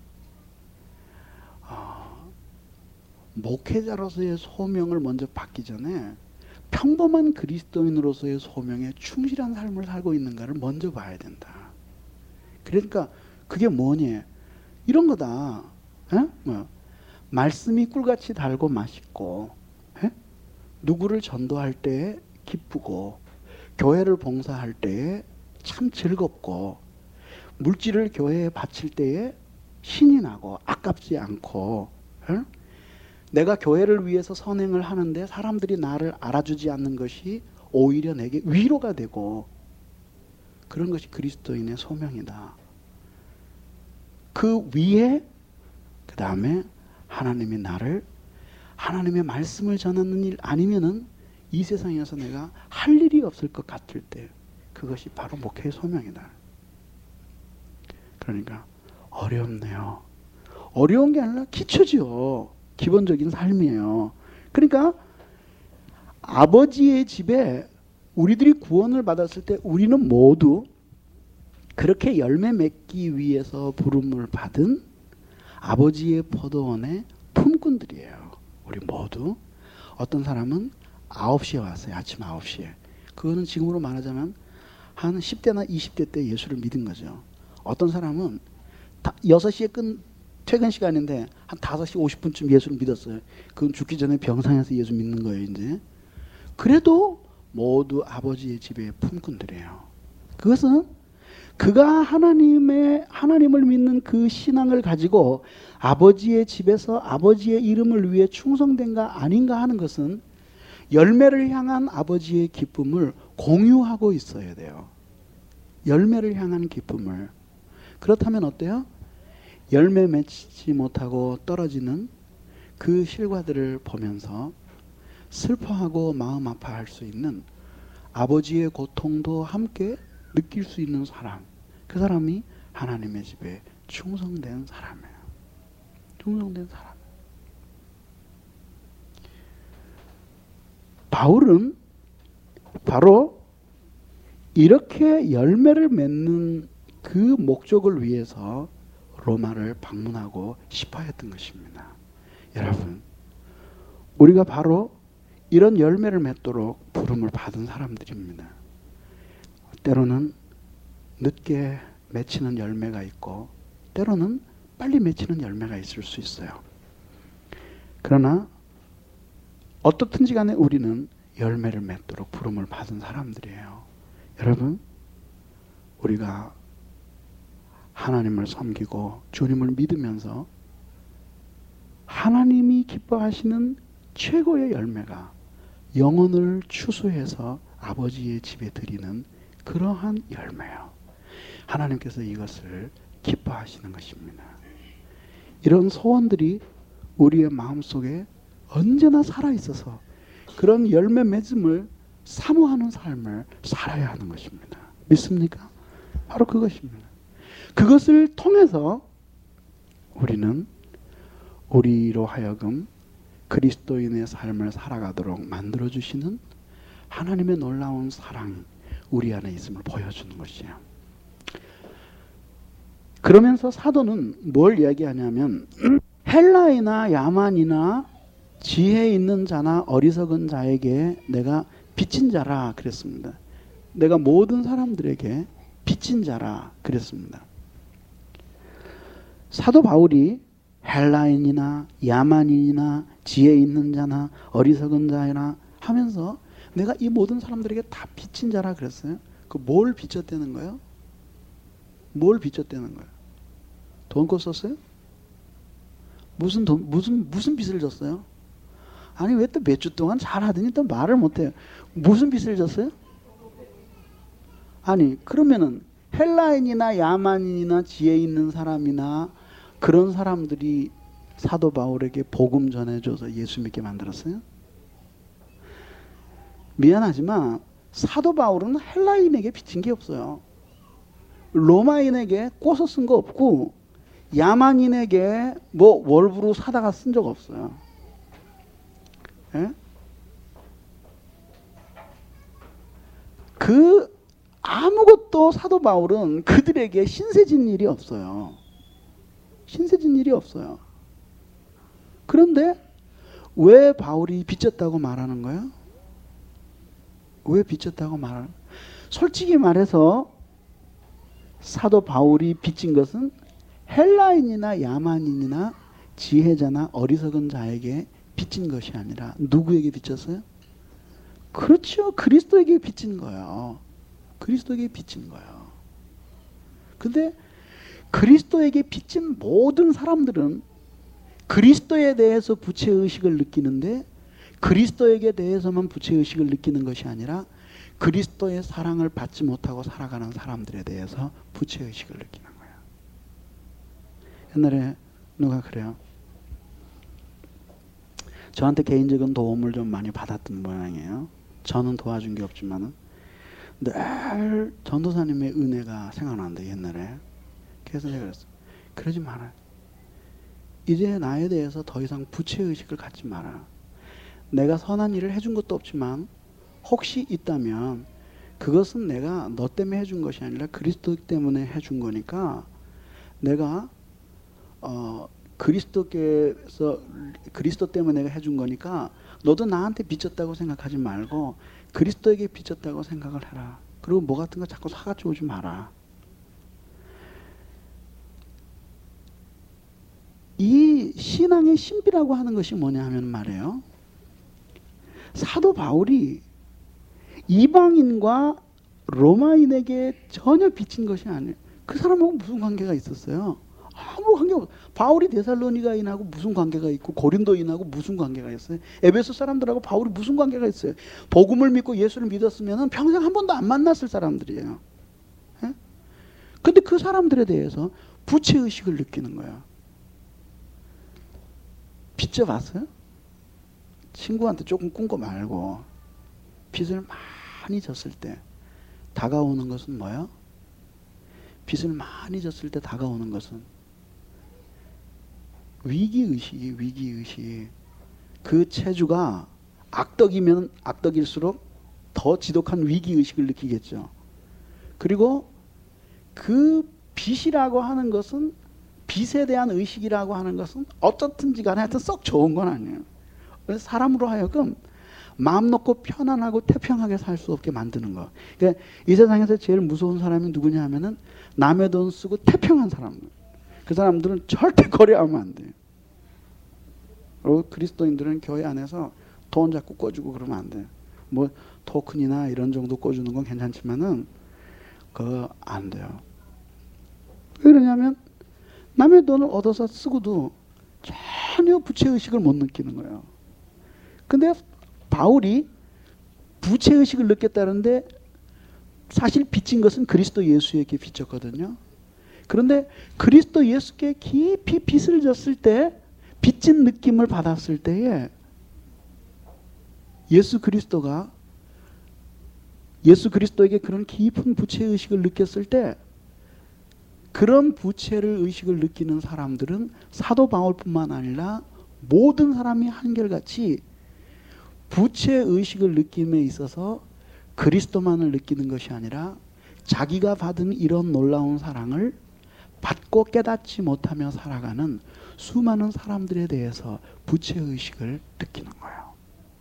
어, 목회자로서의 소명을 먼저 받기 전에 평범한 그리스도인으로서의 소명에 충실한 삶을 살고 있는가를 먼저 봐야 된다. 그러니까 그게 뭐니? 이런 거다. 에? 뭐, 말씀이 꿀같이 달고 맛있고, 에? 누구를 전도할 때 기쁘고, 교회를 봉사할 때에 참 즐겁고, 물질을 교회에 바칠 때에 신이 나고 아깝지 않고, 에? 내가 교회를 위해서 선행을 하는데 사람들이 나를 알아주지 않는 것이 오히려 내게 위로가 되고, 그런 것이 그리스도인의 소명이다. 그 위에 그 다음에 하나님이 나를 하나님의 말씀을 전하는 일 아니면은 이 세상에서 내가 할 일이 없을 것 같을 때 그것이 바로 목회의 소명이다. 그러니까 어렵네요. 어려운 게 아니라 기초죠. 기본적인 삶이에요. 그러니까 아버지의 집에 우리들이 구원을 받았을 때 우리는 모두 그렇게 열매 맺기 위해서 부름을 받은 아버지의 포도원의 품꾼들이에요. 우리 모두. 어떤 사람은 아홉 시에 왔어요. 아침 아홉 시에. 그거는 지금으로 말하자면 한 십 대나 이십 대 때 예수를 믿은 거죠. 어떤 사람은 여섯 시에 끝 퇴근 시간인데 한 다섯 시 오십 분쯤 예수를 믿었어요. 그건 죽기 전에 병상에서 예수 믿는 거예요, 이제. 그래도 모두 아버지의 집의 품꾼들이에요. 그것은 그가 하나님의, 하나님을 믿는 그 신앙을 가지고 아버지의 집에서 아버지의 이름을 위해 충성된가 아닌가 하는 것은 열매를 향한 아버지의 기쁨을 공유하고 있어야 돼요. 열매를 향한 기쁨을. 그렇다면 어때요? 열매 맺지 못하고 떨어지는 그 실과들을 보면서 슬퍼하고 마음 아파할 수 있는 아버지의 고통도 함께 느낄 수 있는 사람. 그 사람이 하나님의 집에 충성된 사람이에요. 충성된 사람. 바울은 바로 이렇게 열매를 맺는 그 목적을 위해서 로마를 방문하고 싶어 했던 것입니다. 여러분, 우리가 바로 이런 열매를 맺도록 부름을 받은 사람들입니다. 때로는 늦게 맺히는 열매가 있고 때로는 빨리 맺히는 열매가 있을 수 있어요. 그러나 어떻든지 간에 우리는 열매를 맺도록 부름을 받은 사람들이에요. 여러분, 우리가 하나님을 섬기고 주님을 믿으면서 하나님이 기뻐하시는 최고의 열매가 영혼을 추수해서 아버지의 집에 드리는 그러한 열매요. 하나님께서 이것을 기뻐하시는 것입니다. 이런 소원들이 우리의 마음속에 언제나 살아있어서 그런 열매 맺음을 사모하는 삶을 살아야 하는 것입니다. 믿습니까? 바로 그것입니다. 그것을 통해서 우리는 우리로 하여금 그리스도인의 삶을 살아가도록 만들어주시는 하나님의 놀라운 사랑이 우리 안에 있음을 보여주는 것이에요. 그러면서 사도는 뭘 이야기하냐면 헬라이나 야만이나 지혜 있는 자나 어리석은 자에게 내가 빚진 자라 그랬습니다. 내가 모든 사람들에게 빚진 자라 그랬습니다. 사도 바울이 헬라인이나 야만인이나 지혜 있는 자나 어리석은 자나 하면서 내가 이 모든 사람들에게 다 빚진 자라 그랬어요. 그 뭘 빚졌다는 거예요? 뭘 빚졌다는 거예요? 돈껏 썼어요? 무슨 돈, 무슨 무슨 빚을 졌어요? 아니 왜 또 몇 주 동안 잘하더니 또 말을 못해요? 무슨 빚을 졌어요? 아니 그러면은 헬라인이나 야만인이나 지혜 있는 사람이나 그런 사람들이 사도 바울에게 복음 전해줘서 예수 믿게 만들었어요? 미안하지만 사도 바울은 헬라인에게 빚진 게 없어요. 로마인에게 꼬서 쓴 거 없고 야만인에게 뭐 월부로 사다가 쓴 적 없어요. 예? 그 아무것도 사도 바울은 그들에게 신세진 일이 없어요. 신세진 일이 없어요. 그런데 왜 바울이 빚졌다고 말하는 거예요? 왜 빚졌다고 말하는 거예요? 솔직히 말해서 사도 바울이 빚진 것은 헬라인이나 야만인이나 지혜자나 어리석은 자에게 빚진 것이 아니라 누구에게 빚졌어요? 그렇죠. 그리스도에게 빚진 거예요. 그리스도에게 빚진 거예요. 근데 그리스도에게 빚진 모든 사람들은 그리스도에 대해서 부채의식을 느끼는데 그리스도에게 대해서만 부채의식을 느끼는 것이 아니라 그리스도의 사랑을 받지 못하고 살아가는 사람들에 대해서 부채의식을 느끼는 거예요. 옛날에 누가 그래요. 저한테 개인적인 도움을 좀 많이 받았던 모양이에요. 저는 도와준 게 없지만은 늘 전도사님의 은혜가 생각난다 옛날에. 그래서 내가 그랬어. 그러지 마라. 이제 나에 대해서 더 이상 부채의식을 갖지 마라. 내가 선한 일을 해준 것도 없지만 혹시 있다면 그것은 내가 너 때문에 해준 것이 아니라 그리스도 때문에 해준 거니까 내가 어 그리스도께서 그리스도 때문에 내가 해준 거니까 너도 나한테 빚졌다고 생각하지 말고 그리스도에게 빚졌다고 생각을 해라. 그리고 뭐 같은 거 자꾸 사가지고 오지 마라. 이 신앙의 신비라고 하는 것이 뭐냐 하면 말이에요. 사도 바울이 이방인과 로마인에게 전혀 빚진 것이 아니에요. 그 사람하고 무슨 관계가 있었어요? 아무 관계 없어요. 바울이 데살로니가인하고 무슨 관계가 있고 고린도인하고 무슨 관계가 있어요? 에베소 사람들하고 바울이 무슨 관계가 있어요? 복음을 믿고 예수를 믿었으면 평생 한 번도 안 만났을 사람들이에요. 예? 근데 그 사람들에 대해서 부채의식을 느끼는 거예요. 빚져봤어요? 친구한테 조금 꾼 거 말고 빚을 많이 졌을 때 다가오는 것은 뭐예요? 빚을 많이 졌을 때 다가오는 것은 위기의식이 위기의식. 그 체주가 악덕이면 악덕일수록 더 지독한 위기의식을 느끼겠죠. 그리고 그 빚이라고 하는 것은 빚에 대한 의식이라고 하는 것은 어떻든지 간에 하여튼 썩 좋은 건 아니에요. 그래서 사람으로 하여금 마음 놓고 편안하고 태평하게 살 수 없게 만드는 거. 그러니까 이 세상에서 제일 무서운 사람이 누구냐 하면은 남의 돈 쓰고 태평한 사람들. 그 사람들은 절대 거래하면 안 돼요. 그리고 그리스도인들은 교회 안에서 돈 자꾸 꿔주고 그러면 안 돼요. 뭐 토큰이나 이런 정도 꿔주는 건 괜찮지만은 그거 안 돼요. 왜 그러냐면 남의 돈을 얻어서 쓰고도 전혀 부채의식을 못 느끼는 거예요. 근데 바울이 부채의식을 느꼈다는데 사실 빚진 것은 그리스도 예수에게 빚졌거든요. 그런데 그리스도 예수께 깊이 빚을 졌을 때 빚진 느낌을 받았을 때에 예수 그리스도가 예수 그리스도에게 그런 깊은 부채의식을 느꼈을 때 그런 부채를 의식을 느끼는 사람들은 사도 바울뿐만 아니라 모든 사람이 한결같이 부채의식을 느낌에 있어서 그리스도만을 느끼는 것이 아니라 자기가 받은 이런 놀라운 사랑을 받고 깨닫지 못하며 살아가는 수많은 사람들에 대해서 부채의식을 느끼는 거예요.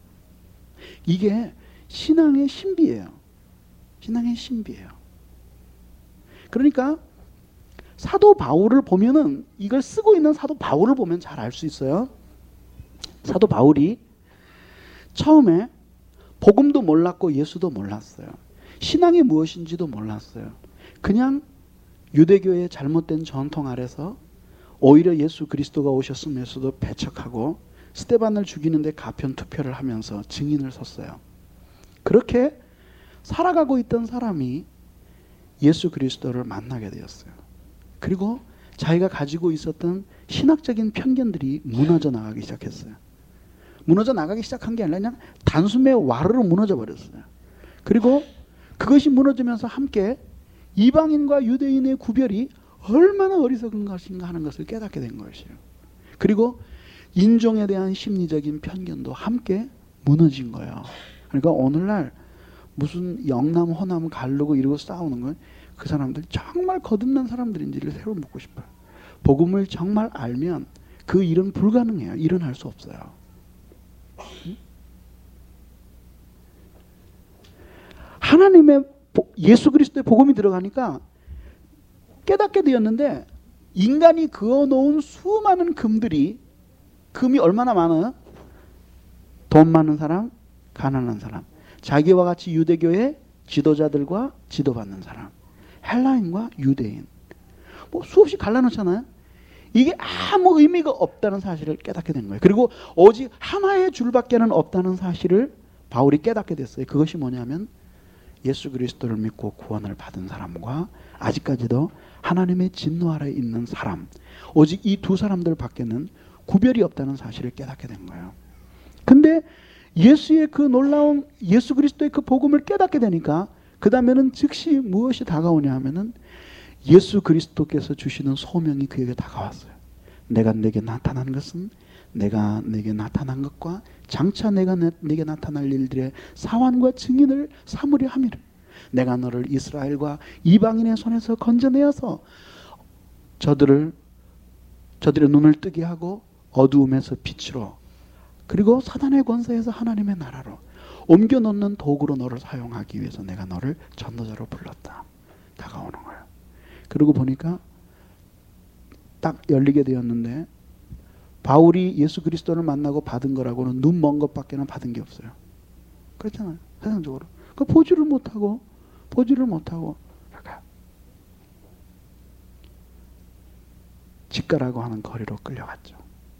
이게 신앙의 신비예요. 신앙의 신비예요. 그러니까 사도 바울을 보면은 이걸 쓰고 있는 사도 바울을 보면 잘 알 수 있어요. 사도 바울이 처음에 복음도 몰랐고 예수도 몰랐어요. 신앙이 무엇인지도 몰랐어요. 그냥 유대교의 잘못된 전통 아래서 오히려 예수 그리스도가 오셨으면서도 배척하고 스데반을 죽이는데 가편 투표를 하면서 증인을 섰어요. 그렇게 살아가고 있던 사람이 예수 그리스도를 만나게 되었어요. 그리고 자기가 가지고 있었던 신학적인 편견들이 무너져 나가기 시작했어요. 무너져 나가기 시작한 게 아니라 그냥 단숨에 와르르 무너져 버렸어요. 그리고 그것이 무너지면서 함께 이방인과 유대인의 구별이 얼마나 어리석은 것인가 하는 것을 깨닫게 된 것이에요. 그리고 인종에 대한 심리적인 편견도 함께 무너진 거예요. 그러니까 오늘날 무슨 영남, 호남 가르고 이러고 싸우는 건 그 사람들 정말 거듭난 사람들인지를 새로 묻고 싶어요. 복음을 정말 알면 그 일은 불가능해요. 일어날 수 없어요. 하나님의 예수 그리스도의 복음이 들어가니까 깨닫게 되었는데 인간이 그어놓은 수많은 금들이 금이 얼마나 많아요? 돈 많은 사람, 가난한 사람, 자기와 같이 유대교의 지도자들과 지도받는 사람, 헬라인과 유대인, 뭐 수없이 갈라놓잖아요. 이게 아무 의미가 없다는 사실을 깨닫게 된 거예요. 그리고 오직 하나의 줄밖에는 없다는 사실을 바울이 깨닫게 됐어요. 그것이 뭐냐면 예수 그리스도를 믿고 구원을 받은 사람과 아직까지도 하나님의 진노 아래에 있는 사람, 오직 이 두 사람들 밖에는 구별이 없다는 사실을 깨닫게 된 거예요. 근데 예수의 그 놀라운 예수 그리스도의 그 복음을 깨닫게 되니까 그 다음에는 즉시 무엇이 다가오냐 하면은 예수 그리스도께서 주시는 소명이 그에게 다가왔어요. 내가 내게 나타난 것은 내가 내게 나타난 것과 장차 내가 내게 나타날 일들의 사환과 증인을 삼으려 함이라. 내가 너를 이스라엘과 이방인의 손에서 건져내어서 저들을 저들의 눈을 뜨게 하고 어두움에서 빛으로 그리고 사단의 권세에서 하나님의 나라로 옮겨놓는 도구로 너를 사용하기 위해서 내가 너를 전도자로 불렀다. 다가오는 거예요. 그러고 보니까 딱 열리게 되었는데 바울이 예수 그리스도를 만나고 받은 거라고는 눈 먼 것밖에는 받은 게 없어요. 그렇잖아요. 세상적으로. 그 보지를 못하고 보지를 못하고 직가라고 하는 거리로 끌려갔죠.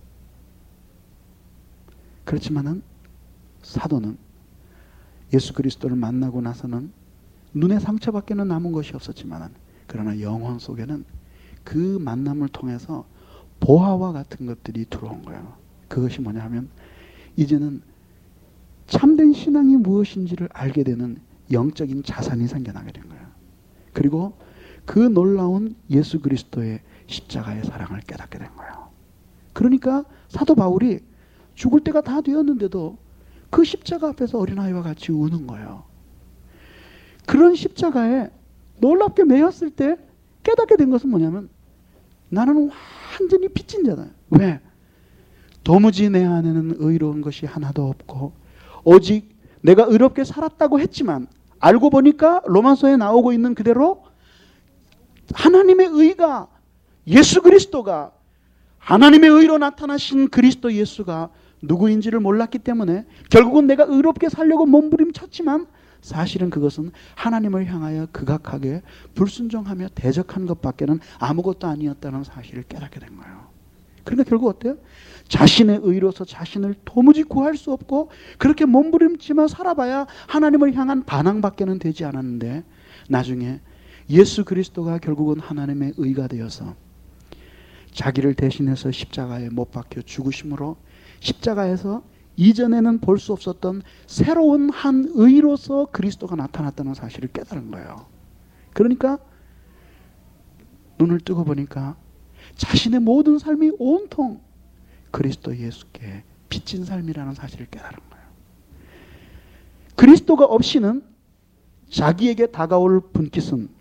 그렇지만은 사도는 예수 그리스도를 만나고 나서는 눈의 상처밖에는 남은 것이 없었지만은 그러나 영혼 속에는 그 만남을 통해서 보화와 같은 것들이 들어온 거예요. 그것이 뭐냐 하면 이제는 참된 신앙이 무엇인지를 알게 되는 영적인 자산이 생겨나게 된 거예요. 그리고 그 놀라운 예수 그리스도의 십자가의 사랑을 깨닫게 된 거예요. 그러니까 사도 바울이 죽을 때가 다 되었는데도 그 십자가 앞에서 어린아이와 같이 우는 거예요. 그런 십자가에 놀랍게 매였을 때 깨닫게 된 것은 뭐냐면 나는 완전히 빚진 자다. 왜? 도무지 내 안에는 의로운 것이 하나도 없고 오직 내가 의롭게 살았다고 했지만 알고 보니까 로마서에 나오고 있는 그대로 하나님의 의가, 예수 그리스도가, 하나님의 의로 나타나신 그리스도 예수가 누구인지를 몰랐기 때문에 결국은 내가 의롭게 살려고 몸부림쳤지만 사실은 그것은 하나님을 향하여 극악하게 불순종하며 대적한 것밖에는 아무것도 아니었다는 사실을 깨닫게 된 거예요. 그러니까 결국 어때요? 자신의 의로서 자신을 도무지 구할 수 없고 그렇게 몸부림치며 살아봐야 하나님을 향한 반항밖에는 되지 않았는데, 나중에 예수 그리스도가 결국은 하나님의 의가 되어서 자기를 대신해서 십자가에 못 박혀 죽으심으로 십자가에서 이전에는 볼 수 없었던 새로운 한 의로서 그리스도가 나타났다는 사실을 깨달은 거예요. 그러니까 눈을 뜨고 보니까 자신의 모든 삶이 온통 그리스도 예수께 빚진 삶이라는 사실을 깨달은 거예요. 그리스도가 없이는 자기에게 다가올 분깃은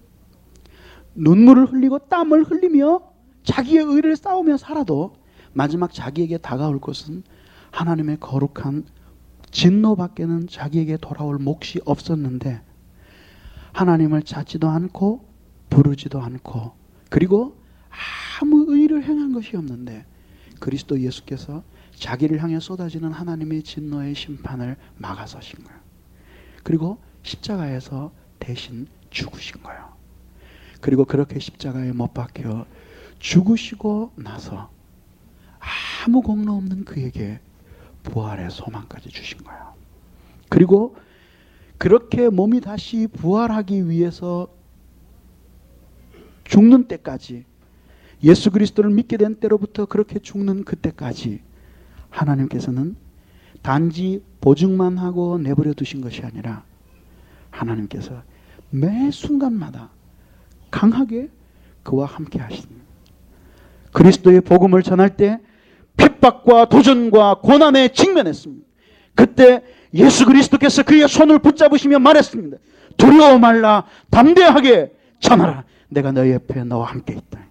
눈물을 흘리고 땀을 흘리며 자기의 의를 싸우며 살아도 마지막 자기에게 다가올 것은 하나님의 거룩한 진노밖에는 자기에게 돌아올 몫이 없었는데, 하나님을 찾지도 않고 부르지도 않고 그리고 아무 의를 행한 것이 없는데 그리스도 예수께서 자기를 향해 쏟아지는 하나님의 진노의 심판을 막아서신 거예요. 그리고 십자가에서 대신 죽으신 거예요. 그리고 그렇게 십자가에 못 박혀 죽으시고 나서 아무 공로 없는 그에게 부활의 소망까지 주신 거예요. 그리고 그렇게 몸이 다시 부활하기 위해서 죽는 때까지, 예수 그리스도를 믿게 된 때로부터 그렇게 죽는 그때까지 하나님께서는 단지 보증만 하고 내버려 두신 것이 아니라 하나님께서 매 순간마다 강하게 그와 함께 하십니다. 그리스도의 복음을 전할 때 핍박과 도전과 고난에 직면했습니다. 그때 예수 그리스도께서 그의 손을 붙잡으시며 말했습니다. 두려워 말라, 담대하게 전하라. 내가 너희 옆에 너와 함께 있다.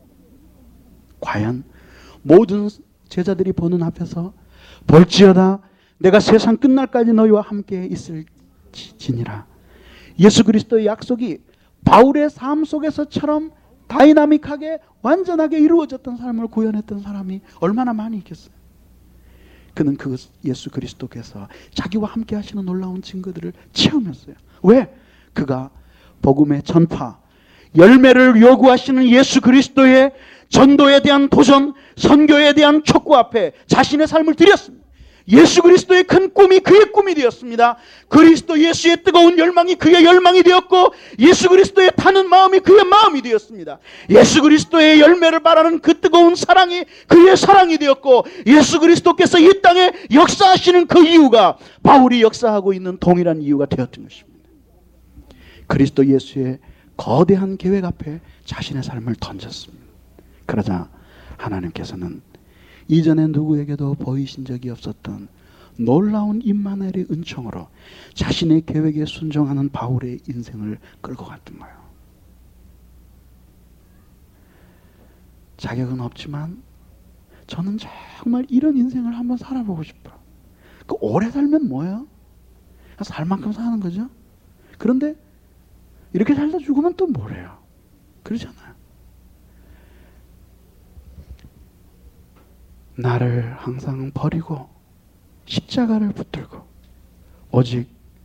과연 모든 제자들이 보는 앞에서 볼지어다 내가 세상 끝날까지 너희와 함께 있을지니라. 예수 그리스도의 약속이 바울의 삶 속에서처럼 다이나믹하게 완전하게 이루어졌던 삶을 구현했던 사람이 얼마나 많이 있겠어요. 그는 그 예수 그리스도께서 자기와 함께 하시는 놀라운 증거들을 체험했어요. 왜? 그가 복음의 전파, 열매를 요구하시는 예수 그리스도의 전도에 대한 도전, 선교에 대한 촉구 앞에 자신의 삶을 드렸습니다. 예수 그리스도의 큰 꿈이 그의 꿈이 되었습니다. 그리스도 예수의 뜨거운 열망이 그의 열망이 되었고, 예수 그리스도의 타는 마음이 그의 마음이 되었습니다. 예수 그리스도의 열매를 바라는 그 뜨거운 사랑이 그의 사랑이 되었고, 예수 그리스도께서 이 땅에 역사하시는 그 이유가 바울이 역사하고 있는 동일한 이유가 되었던 것입니다. 그리스도 예수의 거대한 계획 앞에 자신의 삶을 던졌습니다. 그러자 하나님께서는 이전에 누구에게도 보이신 적이 없었던 놀라운 임마누엘의 은총으로 자신의 계획에 순종하는 바울의 인생을 끌고 갔던 거예요. 자격은 없지만 저는 정말 이런 인생을 한번 살아보고 싶어요. 그 오래 살면 뭐예요? 살 만큼 사는 거죠. 그런데 이렇게 살다 죽으면 또 뭐래요? 그러잖아요. 나를 항상 버리고 십자가를 붙들고 오직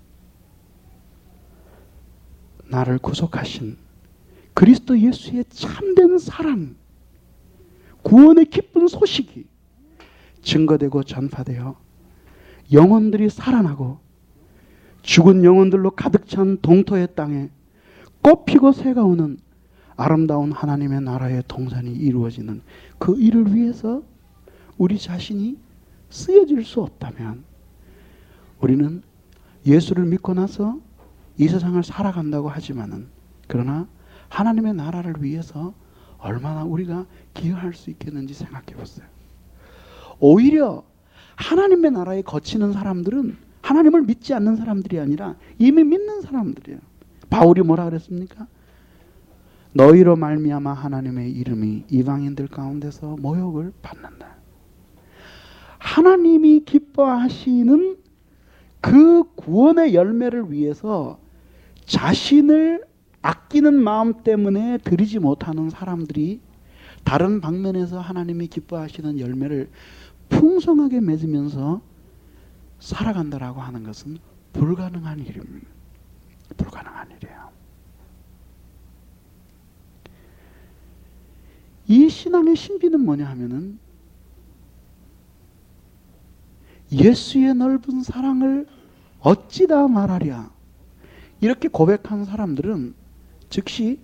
나를 구속하신 그리스도 예수의 참된 사랑, 구원의 기쁜 소식이 증거되고 전파되어 영혼들이 살아나고 죽은 영혼들로 가득 찬 동토의 땅에 꽃피고 새가 오는 아름다운 하나님의 나라의 동산이 이루어지는 그 일을 위해서 우리 자신이 쓰여질 수 없다면 우리는 예수를 믿고 나서 이 세상을 살아간다고 하지만은, 그러나 하나님의 나라를 위해서 얼마나 우리가 기여할 수 있겠는지 생각해 보세요. 오히려 하나님의 나라에 거치는 사람들은 하나님을 믿지 않는 사람들이 아니라 이미 믿는 사람들이에요. 바울이 뭐라 그랬습니까? 너희로 말미암아 하나님의 이름이 이방인들 가운데서 모욕을 받는다. 하나님이 기뻐하시는 그 구원의 열매를 위해서 자신을 아끼는 마음 때문에 드리지 못하는 사람들이 다른 방면에서 하나님이 기뻐하시는 열매를 풍성하게 맺으면서 살아간다라고 하는 것은 불가능한 일입니다. 불가능한 일이에요. 이 신앙의 신비는 뭐냐 하면은 예수의 넓은 사랑을 어찌다 말하랴 이렇게 고백한 사람들은 즉시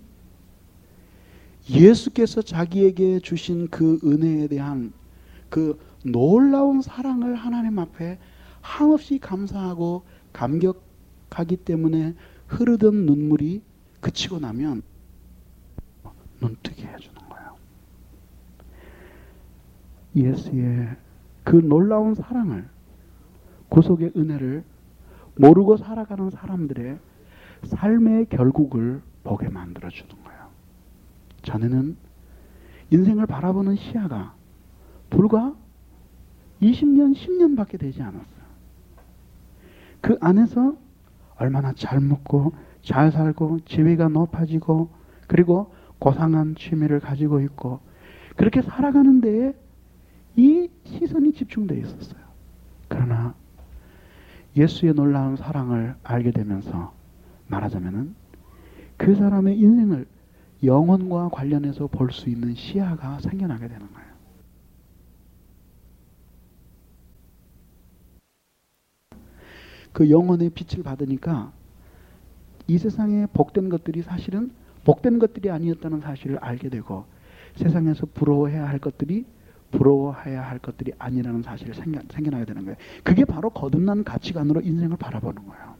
예수께서 자기에게 주신 그 은혜에 대한 그 놀라운 사랑을 하나님 앞에 한없이 감사하고 감격하기 때문에 흐르던 눈물이 그치고 나면 눈뜨게 해주는 거예요. 예수의 그 놀라운 사랑을, 구속의 은혜를 모르고 살아가는 사람들의 삶의 결국을 보게 만들어주는 거예요. 자네는 인생을 바라보는 시야가 불과 이십 년, 십 년밖에 되지 않았어요. 그 안에서 얼마나 잘 먹고 잘 살고 지위가 높아지고 그리고 고상한 취미를 가지고 있고 그렇게 살아가는 데에 이 시선이 집중되어 있었어요. 그러나 예수의 놀라운 사랑을 알게 되면서 말하자면은 그 사람의 인생을 영혼과 관련해서 볼 수 있는 시야가 생겨나게 되는 거예요. 그 영혼의 빛을 받으니까 이 세상에 복된 것들이 사실은 복된 것들이 아니었다는 사실을 알게 되고 세상에서 부러워해야 할 것들이 부러워해야 할 것들이 아니라는 사실이 생겨, 생겨나게 되는 거예요. 그게 바로 거듭난 가치관으로 인생을 바라보는 거예요.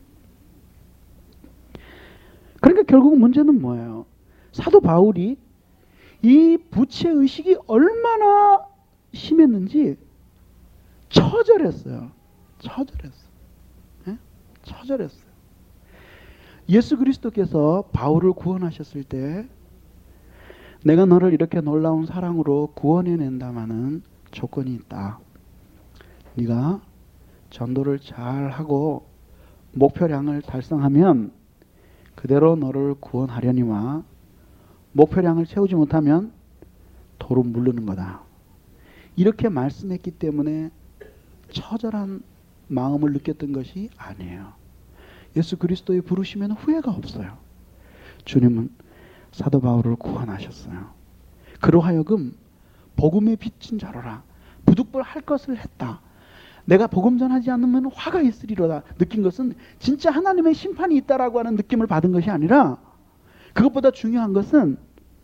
그러니까 결국 문제는 뭐예요? 사도 바울이 이 부채의식이 얼마나 심했는지 처절했어요. 처절했어요. 네? 처절했어요. 예수 그리스도께서 바울을 구원하셨을 때 내가 너를 이렇게 놀라운 사랑으로 구원해낸다마는 조건이 있다. 네가 전도를 잘하고 목표량을 달성하면 그대로 너를 구원하려니와 목표량을 채우지 못하면 도로 물르는 거다. 이렇게 말씀했기 때문에 처절한 마음을 느꼈던 것이 아니에요. 예수 그리스도의 부르심에는 후회가 없어요. 주님은 사도 바울을 구원하셨어요. 그로 하여금 복음의 빛인 자로라. 부득불 할 것을 했다. 내가 복음 전하지 않으면 화가 있으리로다. 느낀 것은 진짜 하나님의 심판이 있다라고 하는 느낌을 받은 것이 아니라 그것보다 중요한 것은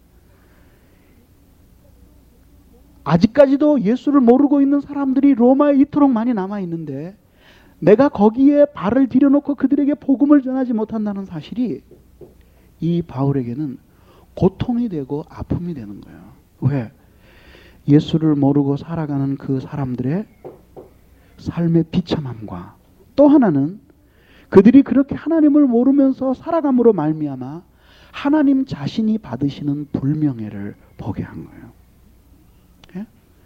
아직까지도 예수를 모르고 있는 사람들이 로마에 이토록 많이 남아있는데 내가 거기에 발을 들여놓고 그들에게 복음을 전하지 못한다는 사실이 이 바울에게는 고통이 되고 아픔이 되는 거예요. 왜? 예수를 모르고 살아가는 그 사람들의 삶의 비참함과 또 하나는 그들이 그렇게 하나님을 모르면서 살아감으로 말미암아 하나님 자신이 받으시는 불명예를 보게 한 거예요. 예?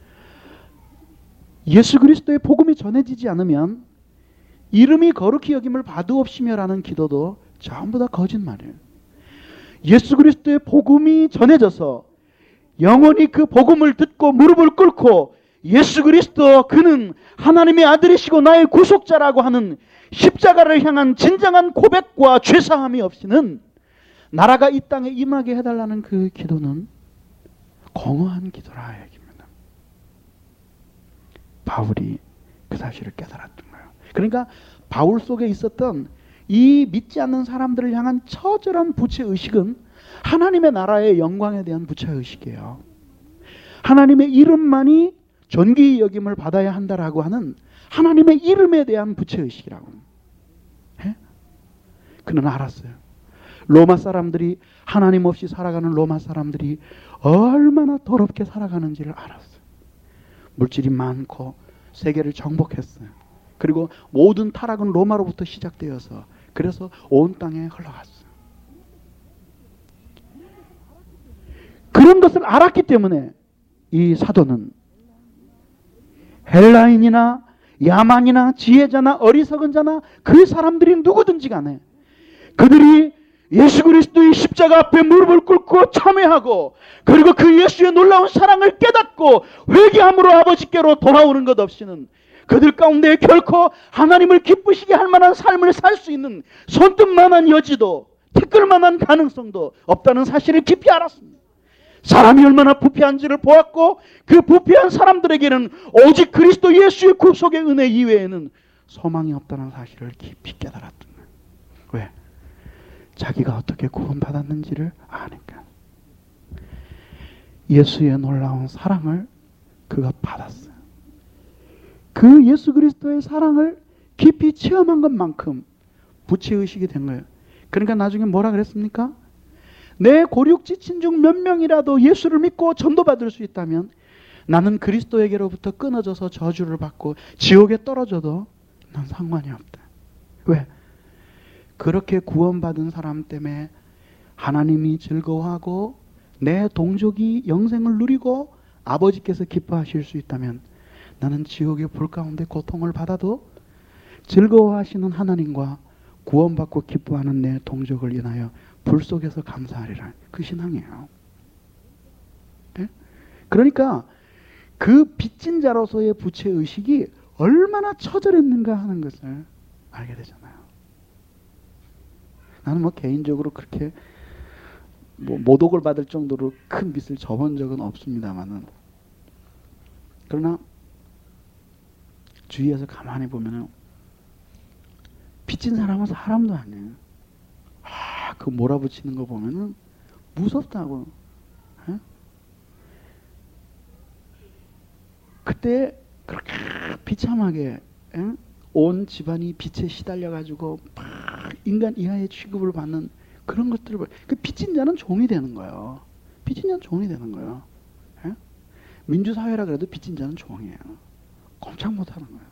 예수 그리스도의 복음이 전해지지 않으면 이름이 거룩히 여김을 받으옵시며라는 기도도 전부 다 거짓말이에요. 예수 그리스도의 복음이 전해져서 영원히 그 복음을 듣고 무릎을 꿇고 예수 그리스도 그는 하나님의 아들이시고 나의 구속자라고 하는 십자가를 향한 진정한 고백과 죄사함이 없이는 나라가 이 땅에 임하게 해달라는 그 기도는 공허한 기도라 얘기입니다. 바울이 그 사실을 깨달았던 거예요. 그러니까 바울 속에 있었던 이 믿지 않는 사람들을 향한 처절한 부채의식은 하나님의 나라의 영광에 대한 부채의식이에요. 하나님의 이름만이 존귀 여김을 받아야 한다라고 하는 하나님의 이름에 대한 부채의식이라고. 예? 그는 알았어요. 로마 사람들이 하나님 없이 살아가는 로마 사람들이 얼마나 더럽게 살아가는지를 알았어요. 물질이 많고 세계를 정복했어요. 그리고 모든 타락은 로마로부터 시작되어서 그래서 온 땅에 흘러갔어요. 그런 것을 알았기 때문에 이 사도는 헬라인이나 야만이나 지혜자나 어리석은 자나 그 사람들이 누구든지 간에 그들이 예수 그리스도의 십자가 앞에 무릎을 꿇고 참회하고 그리고 그 예수의 놀라운 사랑을 깨닫고 회개함으로 아버지께로 돌아오는 것 없이는 그들 가운데 결코 하나님을 기쁘시게 할 만한 삶을 살 수 있는 손뜻만한 여지도 티끌만한 가능성도 없다는 사실을 깊이 알았습니다. 사람이 얼마나 부패한지를 보았고 그 부패한 사람들에게는 오직 그리스도 예수의 구속의 은혜 이외에는 소망이 없다는 사실을 깊이 깨달았던 거예요. 왜? 자기가 어떻게 구원받았는지를 아니까. 예수의 놀라운 사랑을 그가 받았어요. 그 예수 그리스도의 사랑을 깊이 체험한 것만큼 부채의식이 된 거예요. 그러니까 나중에 뭐라 그랬습니까? 내 고륙 지친 중 몇 명이라도 예수를 믿고 전도받을 수 있다면 나는 그리스도에게로부터 끊어져서 저주를 받고 지옥에 떨어져도 난 상관이 없다. 왜? 그렇게 구원받은 사람 때문에 하나님이 즐거워하고 내 동족이 영생을 누리고 아버지께서 기뻐하실 수 있다면 나는 지옥의 불 가운데 고통을 받아도 즐거워하시는 하나님과 구원받고 기뻐하는 내 동족을 인하여 불 속에서 감사하리라. 그 신앙이에요. 네? 그러니까 그 빚진 자로서의 부채의식이 얼마나 처절했는가 하는 것을 알게 되잖아요. 나는 뭐 개인적으로 그렇게 뭐 모독을 받을 정도로 큰 빚을 져본 적은 없습니다만은, 그러나 주위에서 가만히 보면은 빚진 사람은 사람도 아니에요. 아, 그 몰아붙이는 거 보면은 무섭다고. 에? 그때 그렇게 비참하게 에? 온 집안이 빚에 시달려가지고 막 인간 이하의 취급을 받는 그런 것들을 봐. 그 빚진 자는 종이 되는 거예요. 빚진 자는 종이 되는 거예요. 에? 민주사회라 그래도 빚진 자는 종이에요. 꼼짝 못하는 거예요.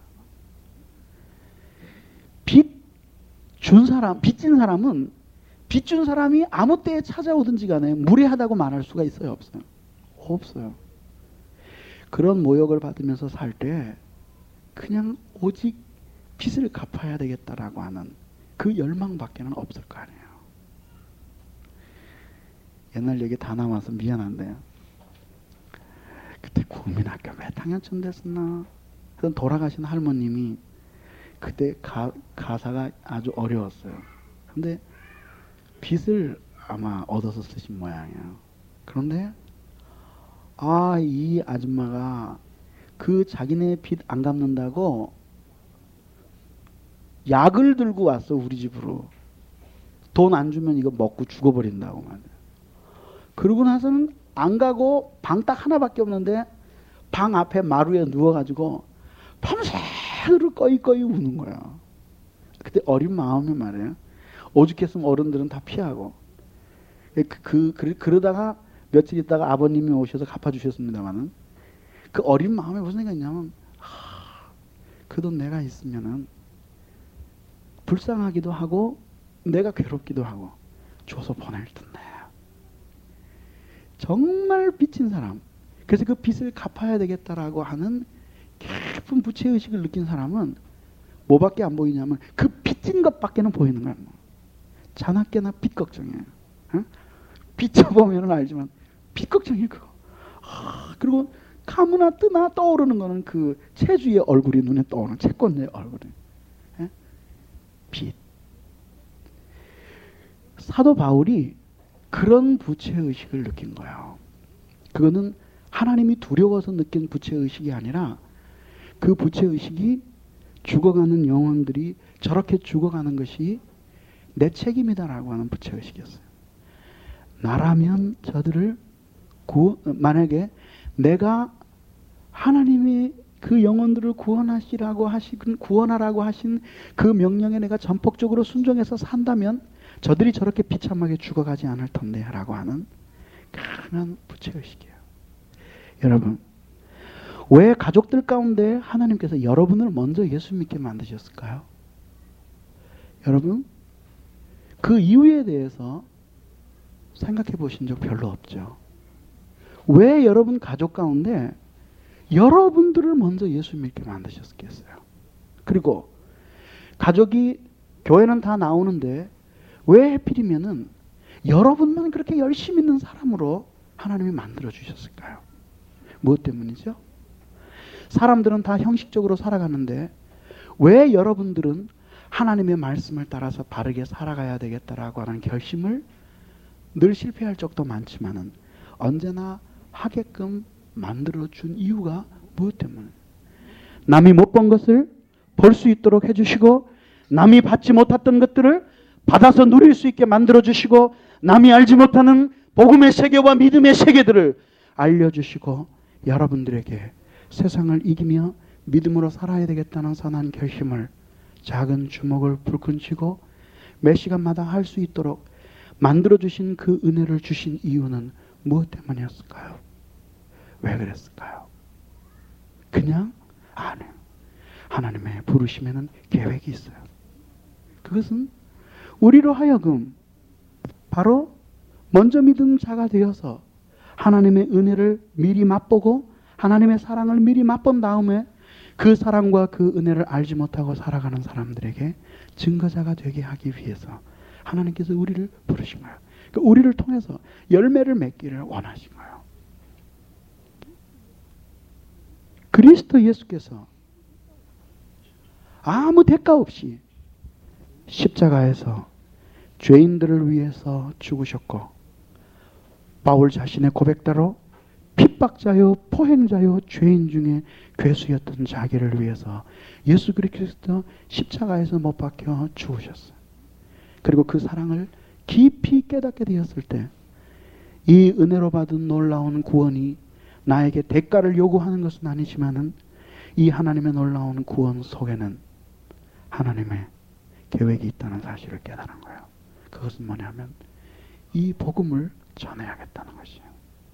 빚 준 사람, 빚진 사람은 빚 준 사람이 아무 때에 찾아오든지 간에 무례하다고 말할 수가 있어요? 없어요? 없어요. 그런 모욕을 받으면서 살 때 그냥 오직 빚을 갚아야 되겠다라고 하는 그 열망밖에는 없을 거 아니에요. 옛날 얘기 다 남아서 미안한데요. 그때 국민학교 몇 학년쯤 됐었나? 그런 돌아가신 할머님이 그때 가, 가사가 아주 어려웠어요. 근데 빚을 아마 얻어서 쓰신 모양이에요. 그런데 아, 이 아줌마가 그 자기네 빚 안 갚는다고 약을 들고 왔어, 우리 집으로. 돈 안 주면 이거 먹고 죽어버린다고 말이야. 그러고 나서는 안 가고 방 딱 하나밖에 없는데 방 앞에 마루에 누워가지고 밤새도록 꺼이꺼이 우는 거야. 그때 어린 마음이 말이에요. 오죽했으면 어른들은 다 피하고. 그, 그, 그, 그러다가 며칠 있다가 아버님이 오셔서 갚아주셨습니다만은 그 어린 마음에 무슨 생각이 있냐면, 그 돈 내가 있으면은 불쌍하기도 하고 내가 괴롭기도 하고 줘서 보낼 텐데. 정말 빚진 사람, 그래서 그 빚을 갚아야 되겠다라고 하는 깊은 부채의식을 느낀 사람은 뭐밖에 안 보이냐면 그 빚진 것밖에는 보이는 거야. 자나깨나 빚 걱정이에요. 어? 빚져보면 알지만 빚 걱정이 그거. 아, 그리고 가무나 뜨나 떠오르는 거는 그 채주의 얼굴이 눈에 떠오르는 채권자의 얼굴이. 예? 빚. 사도 바울이 그런 부채의식을 느낀 거예요. 그거는 하나님이 두려워서 느낀 부채의식이 아니라 그 부채의식이 죽어가는 영혼들이 저렇게 죽어가는 것이 내 책임이다라고 하는 부채의식이었어요. 나라면 저들을 구, 만약에 내가 하나님이 그 영혼들을 구원하시라고 하신, 구원하라고 하신 그 명령에 내가 전폭적으로 순종해서 산다면 저들이 저렇게 비참하게 죽어가지 않을 텐데 라고 하는 강한 부채의식이에요. 여러분, 왜 가족들 가운데 하나님께서 여러분을 먼저 예수 믿게 만드셨을까요? 여러분, 그 이유에 대해서 생각해 보신 적 별로 없죠. 왜 여러분 가족 가운데 여러분들을 먼저 예수 믿게 만드셨겠어요? 그리고 가족이 교회는 다 나오는데 왜 하필이면은 여러분만 그렇게 열심히 있는 사람으로 하나님이 만들어 주셨을까요? 무엇 때문이죠? 사람들은 다 형식적으로 살아가는데 왜 여러분들은 하나님의 말씀을 따라서 바르게 살아가야 되겠다라고 하는 결심을 늘 실패할 적도 많지만은 언제나 하게끔 만들어준 이유가 무엇 때문에? 남이 못 본 것을 볼 수 있도록 해주시고, 남이 받지 못했던 것들을 받아서 누릴 수 있게 만들어주시고, 남이 알지 못하는 복음의 세계와 믿음의 세계들을 알려주시고, 여러분들에게 세상을 이기며 믿음으로 살아야 되겠다는 선한 결심을, 작은 주먹을 불끈 쥐고 매 시간마다 할 수 있도록 만들어주신 그 은혜를 주신 이유는 무엇 때문이었을까요? 왜 그랬을까요? 그냥 아니에요. 하나님의 부르심에는 계획이 있어요. 그것은 우리로 하여금 바로 먼저 믿은 자가 되어서 하나님의 은혜를 미리 맛보고 하나님의 사랑을 미리 맛본 다음에 그 사랑과 그 은혜를 알지 못하고 살아가는 사람들에게 증거자가 되게 하기 위해서 하나님께서 우리를 부르신 거예요. 그러니까 우리를 통해서 열매를 맺기를 원하신 거예요. 그리스도 예수께서 아무 대가 없이 십자가에서 죄인들을 위해서 죽으셨고, 바울 자신의 고백대로 핍박자요 포행자요 죄인 중에 괴수였던 자기를 위해서 예수 그리스도 십자가에서 못 박혀 죽으셨어요. 그리고 그 사랑을 깊이 깨닫게 되었을 때 이 은혜로 받은 놀라운 구원이 나에게 대가를 요구하는 것은 아니지만은 이 하나님의 놀라운 구원 속에는 하나님의 계획이 있다는 사실을 깨달은 거예요. 그것은 뭐냐면 이 복음을 전해야겠다는 것이에요.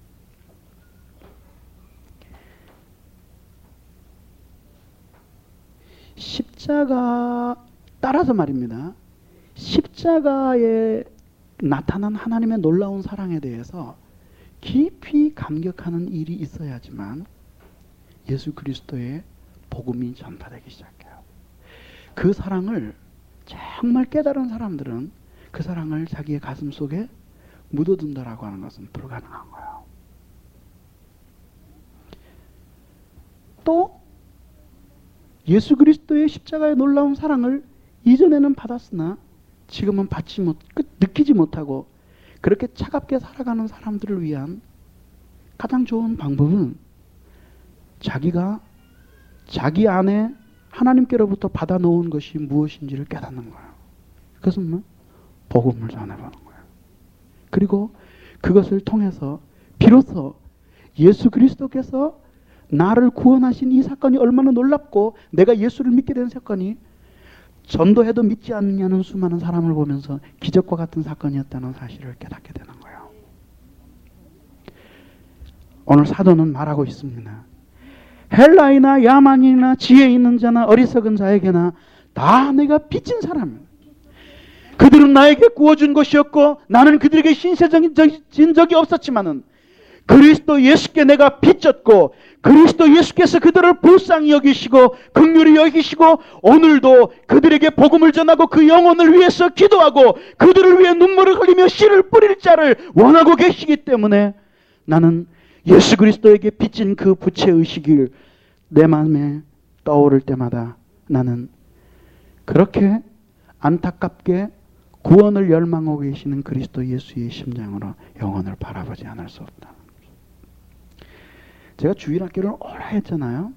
십자가 따라서 말입니다. 십자가에 나타난 하나님의 놀라운 사랑에 대해서 깊이 감격하는 일이 있어야지만 예수 그리스도의 복음이 전파되기 시작해요. 그 사랑을 정말 깨달은 사람들은 그 사랑을 자기의 가슴 속에 묻어둔다라고 하는 것은 불가능한 거예요. 또 예수 그리스도의 십자가의 놀라운 사랑을 이전에는 받았으나 지금은 받지 못, 느끼지 못하고 그렇게 차갑게 살아가는 사람들을 위한 가장 좋은 방법은 자기가 자기 안에 하나님께로부터 받아놓은 것이 무엇인지를 깨닫는 거예요. 그것은 뭐? 복음을 전해보는 거예요. 그리고 그것을 통해서 비로소 예수 그리스도께서 나를 구원하신 이 사건이 얼마나 놀랍고 내가 예수를 믿게 된 사건이 전도해도 믿지 않느냐는 수많은 사람을 보면서 기적과 같은 사건이었다는 사실을 깨닫게 되는 거예요. 오늘 사도는 말하고 있습니다. 헬라이나 야만이나 지혜 있는 자나 어리석은 자에게나 다 내가 빚진 사람이에요. 그들은 나에게 구워준 것이었고 나는 그들에게 신세진 적이 없었지만은 그리스도 예수께 내가 빚졌고 그리스도 예수께서 그들을 불쌍히 여기시고 긍휼히 여기시고 오늘도 그들에게 복음을 전하고 그 영혼을 위해서 기도하고 그들을 위해 눈물을 흘리며 씨를 뿌릴 자를 원하고 계시기 때문에 나는 예수 그리스도에게 빚진 그 부채의식이 내 마음에 떠오를 때마다 나는 그렇게 안타깝게 구원을 열망하고 계시는 그리스도 예수의 심장으로 영혼을 바라보지 않을 수 없다. 제가 주일학교를 오래 했잖아요.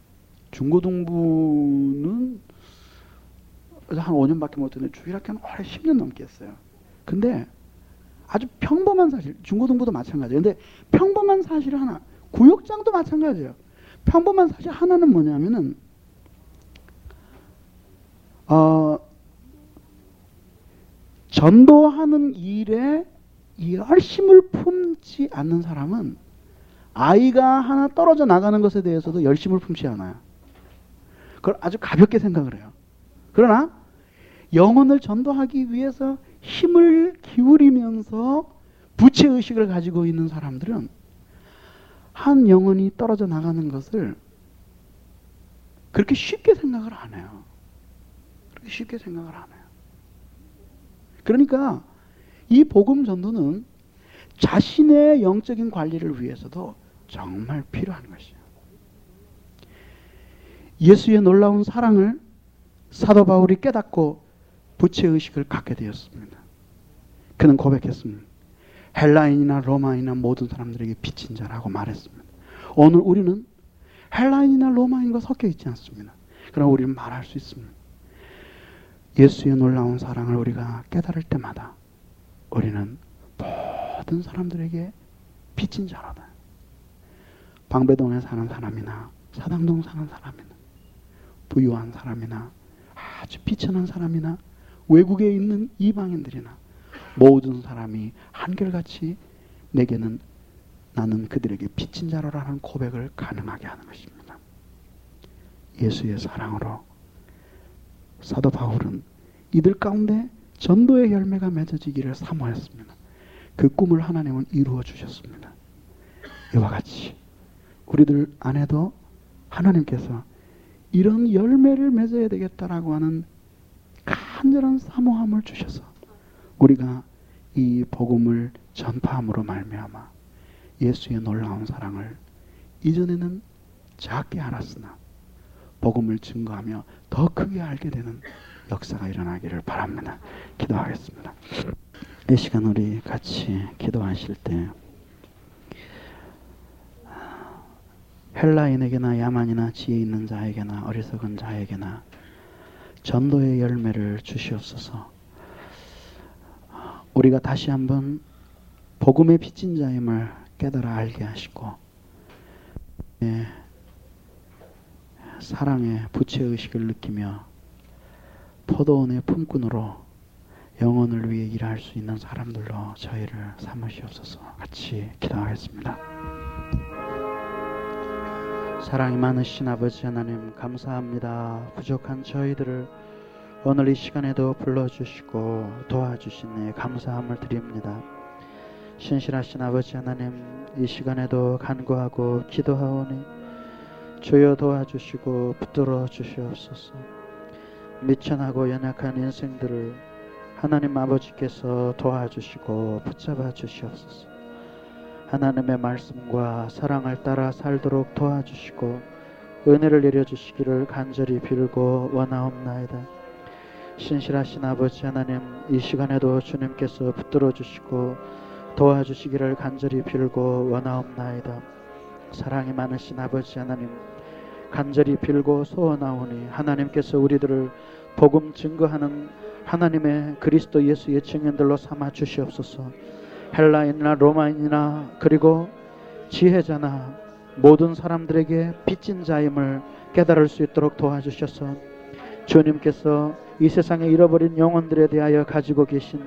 중고등부는 한 오 년밖에 못 했는데 주일학교는 오래 십 년 넘게 했어요. 근데 아주 평범한 사실, 중고등부도 마찬가지예요. 근데 평범한 사실 하나, 구역장도 마찬가지예요. 평범한 사실 하나는 뭐냐면은 어, 전도하는 일에 열심을 품지 않는 사람은 아이가 하나 떨어져 나가는 것에 대해서도 열심을 품지 않아요. 그걸 아주 가볍게 생각을 해요. 그러나 영혼을 전도하기 위해서 힘을 기울이면서 부채의식을 가지고 있는 사람들은 한 영혼이 떨어져 나가는 것을 그렇게 쉽게 생각을 안 해요. 쉽게 생각을 안 해요. 그러니까 이 복음 전도는 자신의 영적인 관리를 위해서도 정말 필요한 것이에요. 예수의 놀라운 사랑을 사도 바울이 깨닫고 부채의식을 갖게 되었습니다. 그는 고백했습니다. 헬라인이나 로마인이나 모든 사람들에게 빚진 자라고 말했습니다. 오늘 우리는 헬라인이나 로마인과 섞여 있지 않습니다. 그러나 우리는 말할 수 있습니다. 예수의 놀라운 사랑을 우리가 깨달을 때마다 우리는 모든 사람들에게 빚진 자라다. 방배동에 사는 사람이나 사당동 사는 사람이나 부유한 사람이나 아주 비천한 사람이나 외국에 있는 이방인들이나 모든 사람이 한결같이 내게는 나는 그들에게 빚진 자로라는 고백을 가능하게 하는 것입니다. 예수의 사랑으로 사도 바울은 이들 가운데 전도의 열매가 맺어지기를 사모했습니다. 그 꿈을 하나님은 이루어 주셨습니다. 이와 같이 우리들 안에도 하나님께서 이런 열매를 맺어야 되겠다라고 하는 간절한 사모함을 주셔서 우리가 이 복음을 전파함으로 말미암아 예수의 놀라운 사랑을 이전에는 작게 알았으나 복음을 증거하며 더 크게 알게 되는 역사가 일어나기를 바랍니다. 기도하겠습니다. 이 시간 우리 같이 기도하실 때 헬라인에게나 야만이나 지혜 있는 자에게나 어리석은 자에게나 전도의 열매를 주시옵소서. 우리가 다시 한번 복음의 빚진 자임을 깨달아 알게 하시고 네, 사랑의 부채의식을 느끼며 포도원의 품꾼으로 영혼을 위해 일할 수 있는 사람들로 저희를 삼으시옵소서. 같이 기도하겠습니다. 사랑이 많으신 아버지 하나님 감사합니다. 부족한 저희들을 오늘 이 시간에도 불러주시고 도와주시네 감사함을 드립니다. 신실하신 아버지 하나님 이 시간에도 간구하고 기도하오니 주여 도와주시고 붙들어 주시옵소서. 미천하고 연약한 인생들을 하나님 아버지께서 도와주시고 붙잡아 주시옵소서. 하나님의 말씀과 사랑을 따라 살도록 도와주시고 은혜를 내려주시기를 간절히 빌고 원하옵나이다. 신실하신 아버지 하나님 이 시간에도 주님께서 붙들어 주시고 도와주시기를 간절히 빌고 원하옵나이다. 사랑이 많으신 아버지 하나님 간절히 빌고 소원하오니 하나님께서 우리들을 복음 증거하는 하나님의 그리스도 예수의 증인들로 삼아 주시옵소서. 헬라인이나 로마인이나 그리고 지혜자나 모든 사람들에게 빚진 자임을 깨달을 수 있도록 도와주셔서 주님께서 이 세상에 잃어버린 영혼들에 대하여 가지고 계신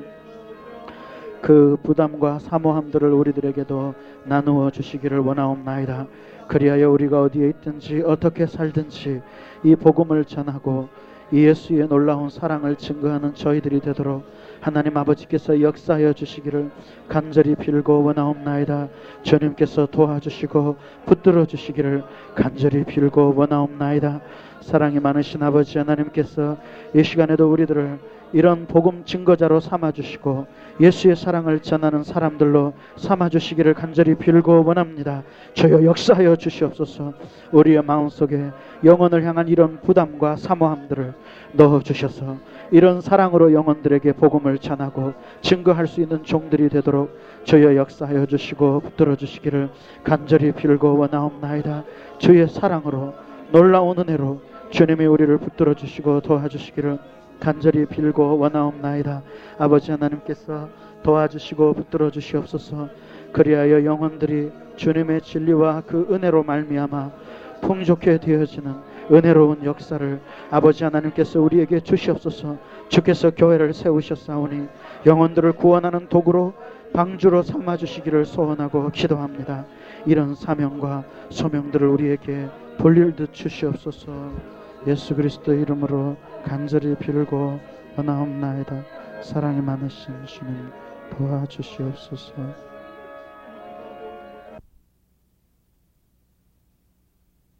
그 부담과 사모함들을 우리들에게도 나누어 주시기를 원하옵나이다. 그리하여 우리가 어디에 있든지 어떻게 살든지 이 복음을 전하고 예수의 놀라운 사랑을 증거하는 저희들이 되도록 하나님 아버지께서 역사하여 주시기를 간절히 빌고 원하옵나이다. 주님께서 도와주시고 붙들어 주시기를 간절히 빌고 원하옵나이다. 사랑이 많으신 아버지 하나님께서 이 시간에도 우리들을 이런 복음 증거자로 삼아주시고 예수의 사랑을 전하는 사람들로 삼아주시기를 간절히 빌고 원합니다. 주여 역사하여 주시옵소서. 우리의 마음속에 영혼을 향한 이런 부담과 사모함들을 넣어주셔서 이런 사랑으로 영혼들에게 복음을 전하고 증거할 수 있는 종들이 되도록 주여 역사하여 주시고 붙들어 주시기를 간절히 빌고 원하옵나이다. 주의 사랑으로 놀라운 은혜로 주님이 우리를 붙들어 주시고 도와주시기를 간절히 빌고 원하옵나이다. 아버지 하나님께서 도와주시고 붙들어 주시옵소서. 그리하여 영혼들이 주님의 진리와 그 은혜로 말미암아 풍족해 되어지는 은혜로운 역사를 아버지 하나님께서 우리에게 주시옵소서. 주께서 교회를 세우셨사오니 영혼들을 구원하는 도구로 방주로 삼아주시기를 소원하고 기도합니다. 이런 사명과 소명들을 우리에게 돌릴듯 주시옵소서. 예수 그리스도의 이름으로 간절히 빌고 원하옵나이다. 사랑이 많으신 주님 도와주시옵소서.